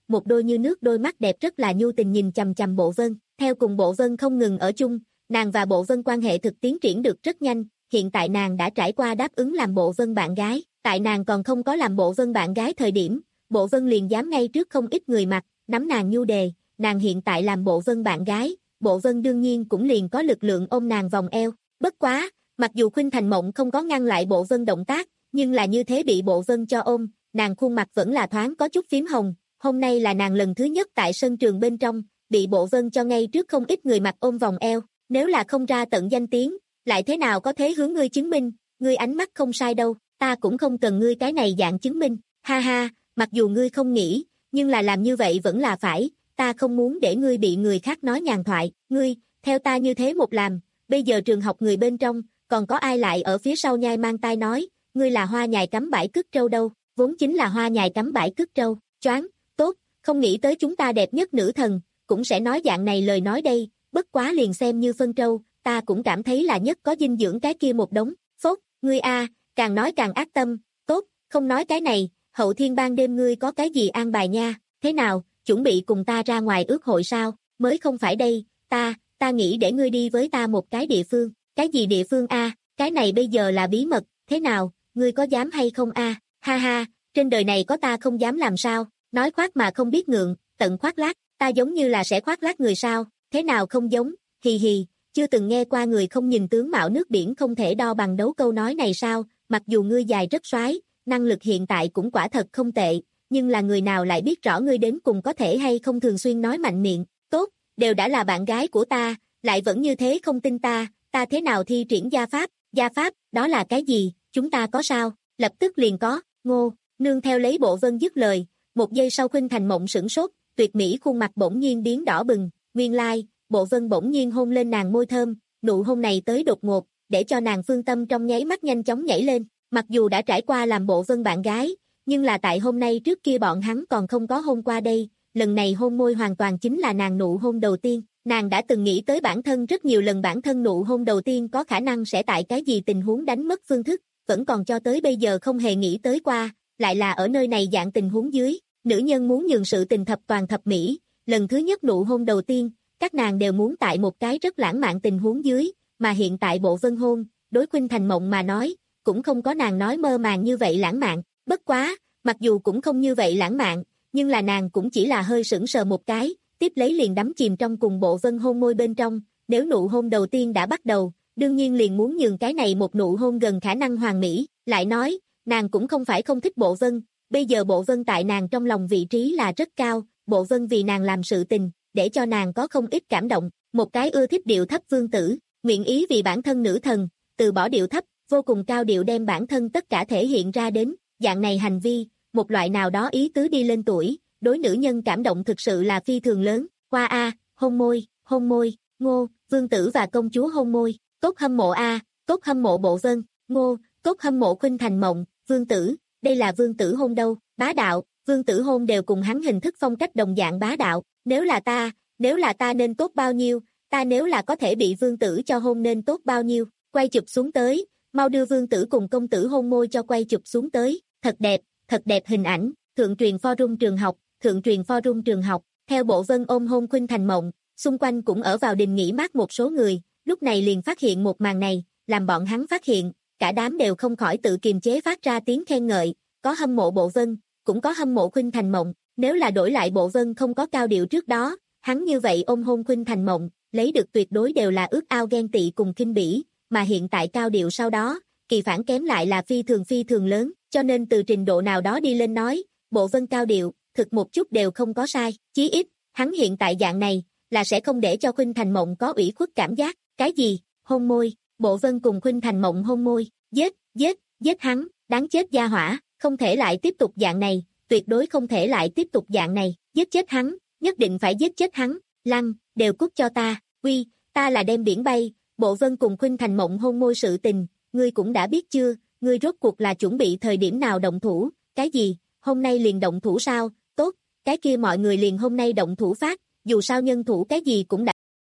Speaker 2: một đôi như nước đôi mắt đẹp rất là nhu tình nhìn chằm chằm Bộ Vân, theo cùng Bộ Vân không ngừng ở chung, nàng và Bộ Vân quan hệ thực tiến triển được rất nhanh, hiện tại nàng đã trải qua đáp ứng làm Bộ Vân bạn gái, tại nàng còn không có làm Bộ Vân bạn gái thời điểm, Bộ Vân liền dám ngay trước không ít người mặt, nắm nàng nhu đề, nàng hiện tại làm Bộ Vân bạn gái, Bộ Vân đương nhiên cũng liền có lực lượng ôm nàng vòng eo, bất quá, mặc dù Khuynh Thành Mộng không có ngăn lại Bộ Vân động tác, nhưng là như thế bị Bộ Vân cho ôm, nàng khuôn mặt vẫn là thoáng có chút phím hồng, hôm nay là nàng lần thứ nhất tại sân trường bên trong, bị Bộ Vân cho ngay trước không ít người mặt ôm vòng eo, nếu là không ra tận danh tiếng, lại thế nào có thế hướng ngươi chứng minh, ngươi ánh mắt không sai đâu, ta cũng không cần ngươi cái này dạng chứng minh, ha ha, mặc dù ngươi không nghĩ, nhưng là làm như vậy vẫn là phải, ta không muốn để ngươi bị người khác nói nhàn thoại, ngươi, theo ta như thế một làm, bây giờ trường học người bên trong, còn có ai lại ở phía sau nhai mang tai nói, ngươi là hoa nhài cắm bãi cất trâu đâu, vốn chính là hoa nhài cắm bãi cất trâu, choáng, tốt, không nghĩ tới chúng ta đẹp nhất nữ thần, cũng sẽ nói dạng này lời nói đây, bất quá liền xem như phân trâu, ta cũng cảm thấy là nhất có dinh dưỡng cái kia một đống, phốt, ngươi a, càng nói càng ác tâm, tốt, không nói cái này, hậu thiên ban đêm ngươi có cái gì an bài nha, thế nào, chuẩn bị cùng ta ra ngoài ước hội sao, mới không phải đây, ta, ta nghĩ để ngươi đi với ta một cái địa phương, cái gì địa phương a, cái này bây giờ là bí mật, thế nào, ngươi có dám hay không a, ha ha, trên đời này có ta không dám làm sao, nói khoác mà không biết ngượng, tận khoác lác, ta giống như là sẽ khoác lác người sao, thế nào không giống, hì hì, chưa từng nghe qua người không nhìn tướng mạo nước biển không thể đo bằng đấu câu nói này sao, mặc dù ngươi dài rất soái, năng lực hiện tại cũng quả thật không tệ, nhưng là người nào lại biết rõ ngươi đến cùng có thể hay không thường xuyên nói mạnh miệng, tốt, đều đã là bạn gái của ta, lại vẫn như thế không tin ta, ta thế nào thi triển gia pháp, gia pháp, đó là cái gì, chúng ta có sao, lập tức liền có, ngô, nương theo lấy Bộ Vân dứt lời, một giây sau Khuynh Thành Mộng sửng sốt, tuyệt mỹ khuôn mặt bỗng nhiên biến đỏ bừng, nguyên lai, like, Bộ Vân bỗng nhiên hôn lên nàng môi thơm, nụ hôn này tới đột ngột, để cho nàng phương tâm trong nháy mắt nhanh chóng nhảy lên, mặc dù đã trải qua làm Bộ Vân bạn gái, nhưng là tại hôm nay trước kia bọn hắn còn không có hôn qua đây, lần này hôn môi hoàn toàn chính là nàng nụ hôn đầu tiên, nàng đã từng nghĩ tới bản thân rất nhiều lần bản thân nụ hôn đầu tiên có khả năng sẽ tại cái gì tình huống đánh mất phương thức, vẫn còn cho tới bây giờ không hề nghĩ tới qua, lại là ở nơi này dạng tình huống dưới, nữ nhân muốn nhường sự tình thập toàn thập mỹ, lần thứ nhất nụ hôn đầu tiên, các nàng đều muốn tại một cái rất lãng mạn tình huống dưới, mà hiện tại Bộ Vân hôn, đối Khuynh Thành Mộng mà nói, cũng không có nàng nói mơ màng như vậy lãng mạn, bất quá, mặc dù cũng không như vậy lãng mạn, nhưng là nàng cũng chỉ là hơi sững sờ một cái, tiếp lấy liền đắm chìm trong cùng Bộ Vân hôn môi bên trong, nếu nụ hôn đầu tiên đã bắt đầu, đương nhiên liền muốn nhường cái này một nụ hôn gần khả năng hoàn mỹ, lại nói, nàng cũng không phải không thích Bộ Vân, bây giờ Bộ Vân tại nàng trong lòng vị trí là rất cao, Bộ Vân vì nàng làm sự tình, để cho nàng có không ít cảm động, một cái ưa thích điệu thấp vương tử, nguyện ý vì bản thân nữ thần, từ bỏ điệu thấp, vô cùng cao điệu đem bản thân tất cả thể hiện ra đến, dạng này hành vi, một loại nào đó ý tứ đi lên tuổi, đối nữ nhân cảm động thực sự là phi thường lớn, qua a, hôn môi, hôn môi, ngô, vương tử và công chúa hôn môi, cốt hâm mộ a, cốt hâm mộ Bộ Vân, ngô, cốt hâm mộ Khuynh Thành Mộng, vương tử, đây là vương tử hôn đâu, bá đạo, vương tử hôn đều cùng hắn hình thức phong cách đồng dạng bá đạo, nếu là ta, nếu là ta nên tốt bao nhiêu, ta nếu là có thể bị vương tử cho hôn nên tốt bao nhiêu, quay chụp xuống tới, mau đưa vương tử cùng công tử hôn môi cho quay chụp xuống tới, thật đẹp, thật đẹp hình ảnh, thượng truyền forum trường học, thượng truyền forum trường học, theo Bộ Vân ôm hôn Khuynh Thành Mộng, xung quanh cũng ở vào đình nghỉ mát một số người, lúc này liền phát hiện một màn này, làm bọn hắn phát hiện, cả đám đều không khỏi tự kiềm chế phát ra tiếng khen ngợi, có hâm mộ Bộ Vân, cũng có hâm mộ Khuynh Thành Mộng, nếu là đổi lại Bộ Vân không có cao điệu trước đó, hắn như vậy ôm hôn Khuynh Thành Mộng, lấy được tuyệt đối đều là ước ao ghen tị cùng kinh bỉ, mà hiện tại cao điệu sau đó, kỳ phản kém lại là phi thường phi thường lớn, cho nên từ trình độ nào đó đi lên nói, Bộ Vân cao điệu, thực một chút đều không có sai, chí ít, hắn hiện tại dạng này, là sẽ không để cho Khuynh Thành Mộng có ủy khuất cảm giác, cái gì, hôn môi, Bộ Vân cùng Khuynh Thành Mộng hôn môi, giết, giết, giết hắn, đáng chết gia hỏa, không thể lại tiếp tục dạng này, tuyệt đối không thể lại tiếp tục dạng này, giết chết hắn, nhất định phải giết chết hắn, lăng, đều cút cho ta, uy, ta là đem biển bay, Bộ Vân cùng Khuynh Thành Mộng hôn môi sự tình, ngươi cũng đã biết chưa, ngươi rốt cuộc là chuẩn bị thời điểm nào động thủ, cái gì, hôm nay liền động thủ sao, tốt, cái kia mọi người liền hôm nay động thủ phát, dù sao nhân thủ cái gì cũng đã.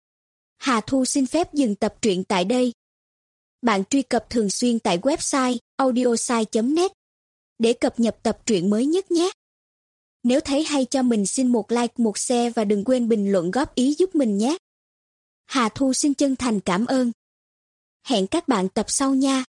Speaker 3: Hà Thu xin phép dừng tập truyện tại đây. Bạn truy cập thường xuyên tại website audiosai chấm net để cập nhật tập truyện mới nhất nhé. Nếu thấy hay cho mình xin một like, một share và đừng quên bình luận góp ý giúp mình nhé. Hà Thu xin chân thành cảm ơn. Hẹn các bạn tập sau nha.